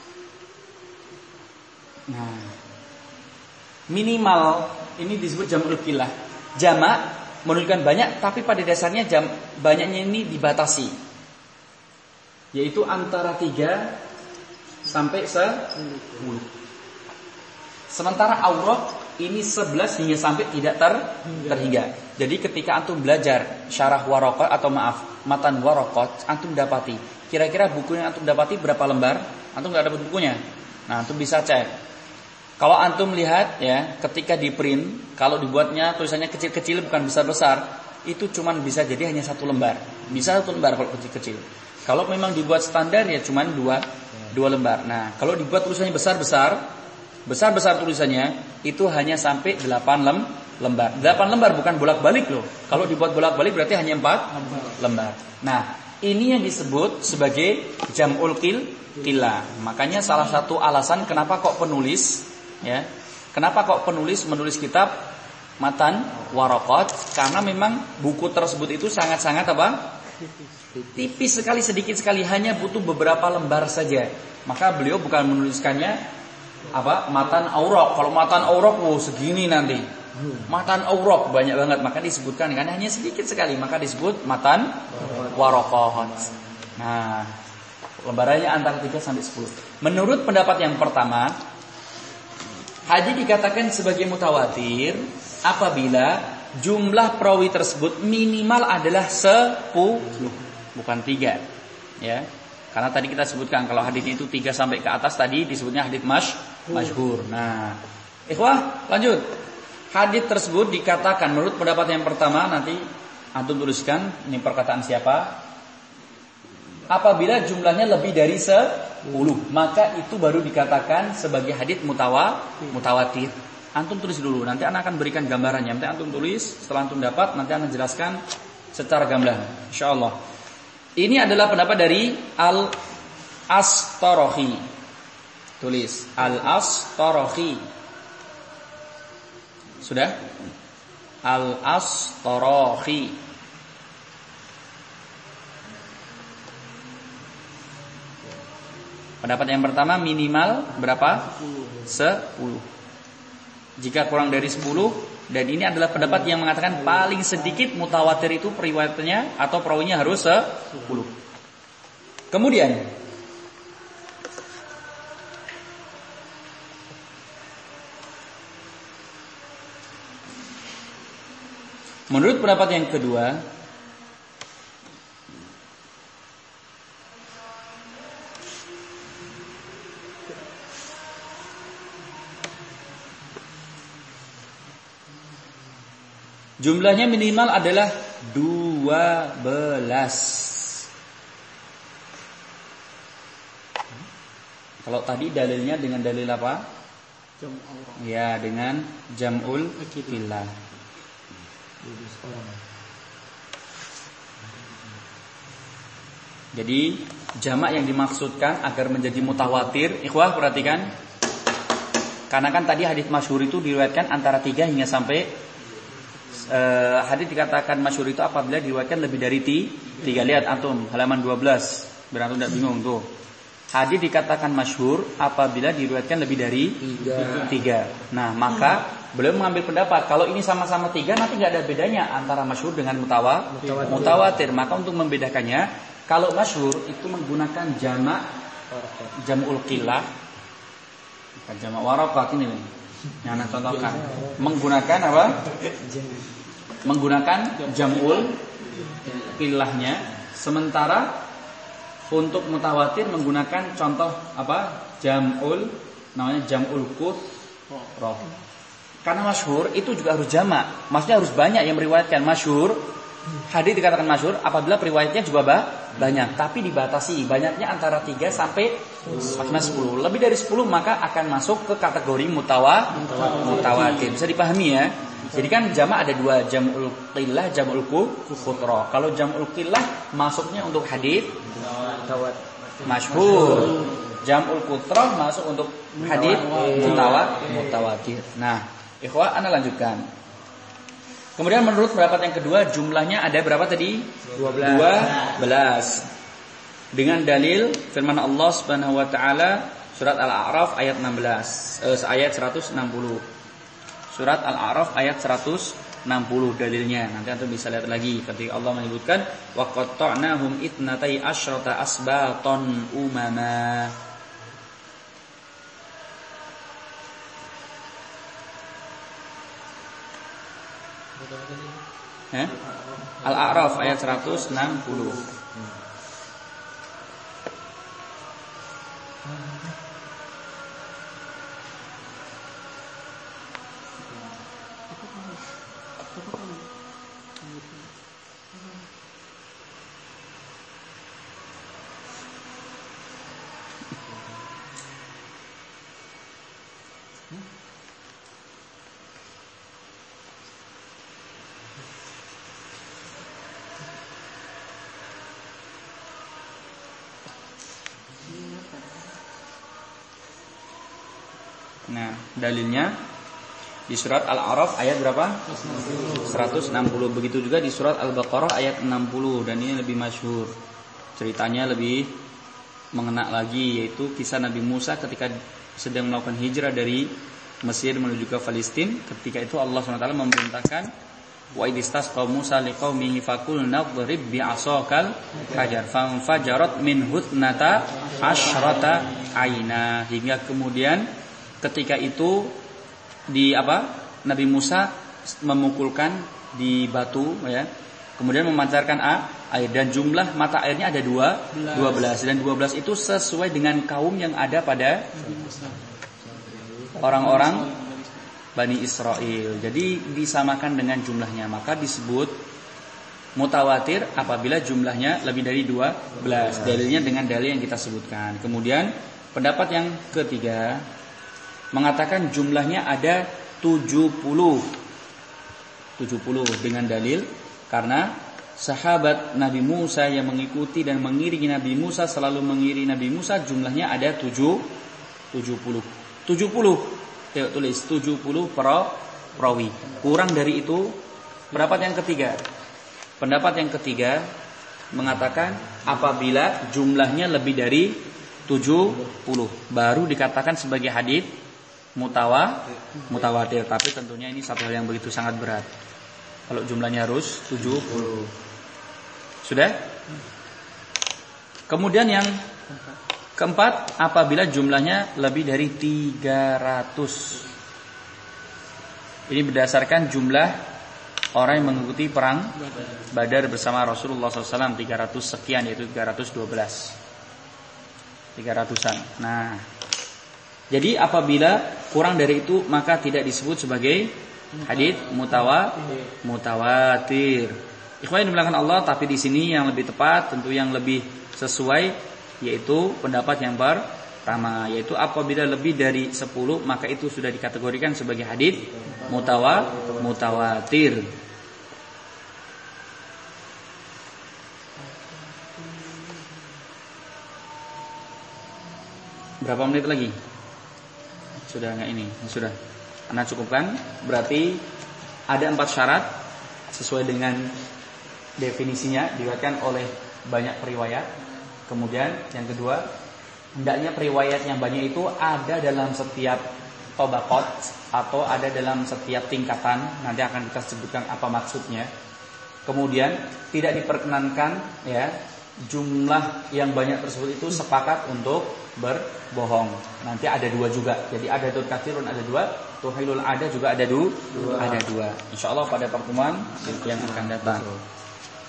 Nah, minimal ini disebut jam'ul qillah. Jamak menunjukkan banyak, tapi pada dasarnya banyaknya ini dibatasi. Yaitu antara 3 sampai 10. Sementara aurok ini 11 hingga sampai tidak terhingga. Jadi ketika antum belajar syarah waraqat atau matan waraqat, antum dapati kira-kira buku yang antum dapati berapa lembar? Antum enggak dapat bukunya. Nah, antum bisa cek. Kalau antum lihat ya, ketika di print, kalau dibuatnya tulisannya kecil-kecil bukan besar-besar, itu cuman bisa jadi hanya 1 lembar. Bisa 1 lembar kalau kecil-kecil. Kalau memang dibuat standar ya cuman 2 lembar. Nah, kalau dibuat tulisannya besar-besar tulisannya itu hanya sampai 8 lembar. 8 lembar bukan bolak-balik loh. Kalau dibuat bolak-balik berarti hanya 4 lembar. Nah, ini yang disebut sebagai jam'ul qillah. Makanya salah satu alasan kenapa kok penulis menulis kitab matan waraqat, karena memang buku tersebut itu sangat-sangat tipis sekali, sedikit sekali, hanya butuh beberapa lembar saja. Maka beliau bukan menuliskannya matan aurok. Kalau matan aurok segini nanti. Matan aurok banyak banget, maka disebutkan kan hanya sedikit sekali, maka disebut matan waraqat. Nah, lembarannya antara 3 sampai 10. Menurut pendapat yang pertama, hadis dikatakan sebagai mutawatir apabila jumlah perawi tersebut minimal adalah 10. Bukan 3, ya. Karena tadi kita sebutkan kalau hadis itu 3 sampai ke atas tadi disebutnya hadis masyhur. Nah, ikhwah, lanjut. hadits tersebut dikatakan menurut pendapat yang pertama, nanti antum tuliskan ini perkataan siapa. Apabila jumlahnya lebih dari 10, maka itu baru dikatakan sebagai hadits mutawatir. Antum tulis dulu, nanti anak akan berikan gambarannya. Nanti antum tulis, setelah antum dapat nanti anak jelaskan secara gamblang, insyaallah. Ini adalah pendapat dari Al-Astarahi. Tulis Al-Astarahi. Sudah? Al-Astarahi. Pendapat yang pertama minimal berapa? 10. Jika kurang dari 10, dan ini adalah pendapat yang mengatakan paling sedikit mutawatir itu periwayatnya atau perawinya harus 10. Kemudian menurut pendapat yang kedua, jumlahnya minimal adalah 12. Kalau tadi dalilnya dengan dalil apa? Ya, dengan jam'ul qillah. Jadi jamak yang dimaksudkan agar menjadi mutawatir, ikhwah perhatikan. Karena kan tadi hadits masyhur itu diriwayatkan antara 3 hingga sampai hadits dikatakan masyhur itu apabila diriwayatkan lebih dari 3. Lihat antum halaman 12. Biar antum tidak bingung tuh. Hadits dikatakan masyhur apabila diriwayatkan lebih dari 3. Nah, maka beliau mengambil pendapat kalau ini sama-sama 3 nanti nggak ada bedanya antara masyhur dengan mutawatir. Maka untuk membedakannya, kalau masyhur itu menggunakan jam'ul qillah, bukan jamak waraqat ini nih. Yang anak contohkan menggunakan apa? Menggunakan jam'ul qillahnya, sementara untuk mutawatir menggunakan contoh apa? Namanya jam'ul kutsrah. Karena masyhur itu juga harus jamak, maksudnya harus banyak yang meriwayatkan. Masyhur, hadits dikatakan masyhur apabila periwayatnya juga banyak, tapi dibatasi banyaknya antara 3 sampai 10. Lebih dari 10 maka akan masuk ke kategori mutawatir. Bisa dipahami ya? Jadi kan jamak ada 2, jam'ul qillah, jam'ul kutsrah. Kalau jam'ul qillah masuknya untuk hadits masyhur. Jam'ul kutsrah masuk untuk hadits mutawatir. Nah, ikhwah, ana lanjutkan. Kemudian menurut pendapat yang kedua, jumlahnya ada berapa tadi? 12. Dengan dalil firman Allah Subhanahu wa taala surat Al-A'raf ayat 160. Surat Al-A'raf ayat 160 dalilnya. Nanti antum bisa lihat lagi ketika Allah menyebutkan wa qatta'nahum itnatai asyrata asbatan umama. Al-A'raf ayat 160. Nah, dalilnya di surat Al-A'raf ayat berapa? 160. Begitu juga di surat Al-Baqarah ayat 60, dan ini lebih masyhur. Ceritanya lebih mengena lagi, yaitu kisah Nabi Musa ketika sedang melakukan hijrah dari Mesir menuju ke Palestina. Ketika itu Allah SWT memerintahkan wa idistasqa Musa liqaumihi faqul nadrib bi'asakal hajar fanfajarat min hutnata asyrata aina, hingga kemudian ketika itu Nabi Musa memukulkan di batu ya, kemudian memancarkan air, dan jumlah mata airnya ada 12, dan 12 itu sesuai dengan kaum yang ada pada orang-orang Bani Israel. Jadi disamakan dengan jumlahnya, maka disebut mutawatir apabila jumlahnya lebih dari 12. Dalilnya dengan dalil yang kita sebutkan. Kemudian pendapat yang ketiga mengatakan jumlahnya ada 70 dengan dalil karena sahabat Nabi Musa yang mengikuti dan mengiringi Nabi Musa selalu mengiringi Nabi Musa jumlahnya ada 70. Tulis 70 perawi. Kurang dari itu pendapat yang ketiga. Pendapat yang ketiga mengatakan apabila jumlahnya lebih dari 70 baru dikatakan sebagai hadits mutawatir. Tapi tentunya ini satu hal yang begitu sangat berat. Kalau jumlahnya harus 70. Sudah? Kemudian yang keempat, apabila jumlahnya lebih dari 300. Ini berdasarkan jumlah orang yang mengikuti perang Badar bersama Rasulullah SAW 300 sekian, yaitu 312. 300-an. Nah, jadi apabila kurang dari itu maka tidak disebut sebagai hadits mutawatir. Ikhwan yang dimuliakan Allah, tapi di sini yang lebih tepat, tentu yang lebih sesuai, yaitu pendapat yang pertama, yaitu apabila lebih dari 10 maka itu sudah dikategorikan sebagai hadits mutawatir. Berapa menit lagi? Sudah enggak ini? Sudah. Anda cukupkan. Berarti ada 4 syarat sesuai dengan definisinya diriwayatkan oleh banyak periwayat. Kemudian yang kedua, hendaknya periwayat yang banyak itu ada dalam setiap tabaqat atau ada dalam setiap tingkatan. Nanti akan kita sebutkan apa maksudnya. Kemudian tidak diperkenankan ya jumlah yang banyak tersebut itu sepakat untuk berbohong. Nanti ada 2 juga. Jadi ada katsirun ada 2, tuhilul ada juga ada 2. Insyaallah pada pertemuan yang akan datang.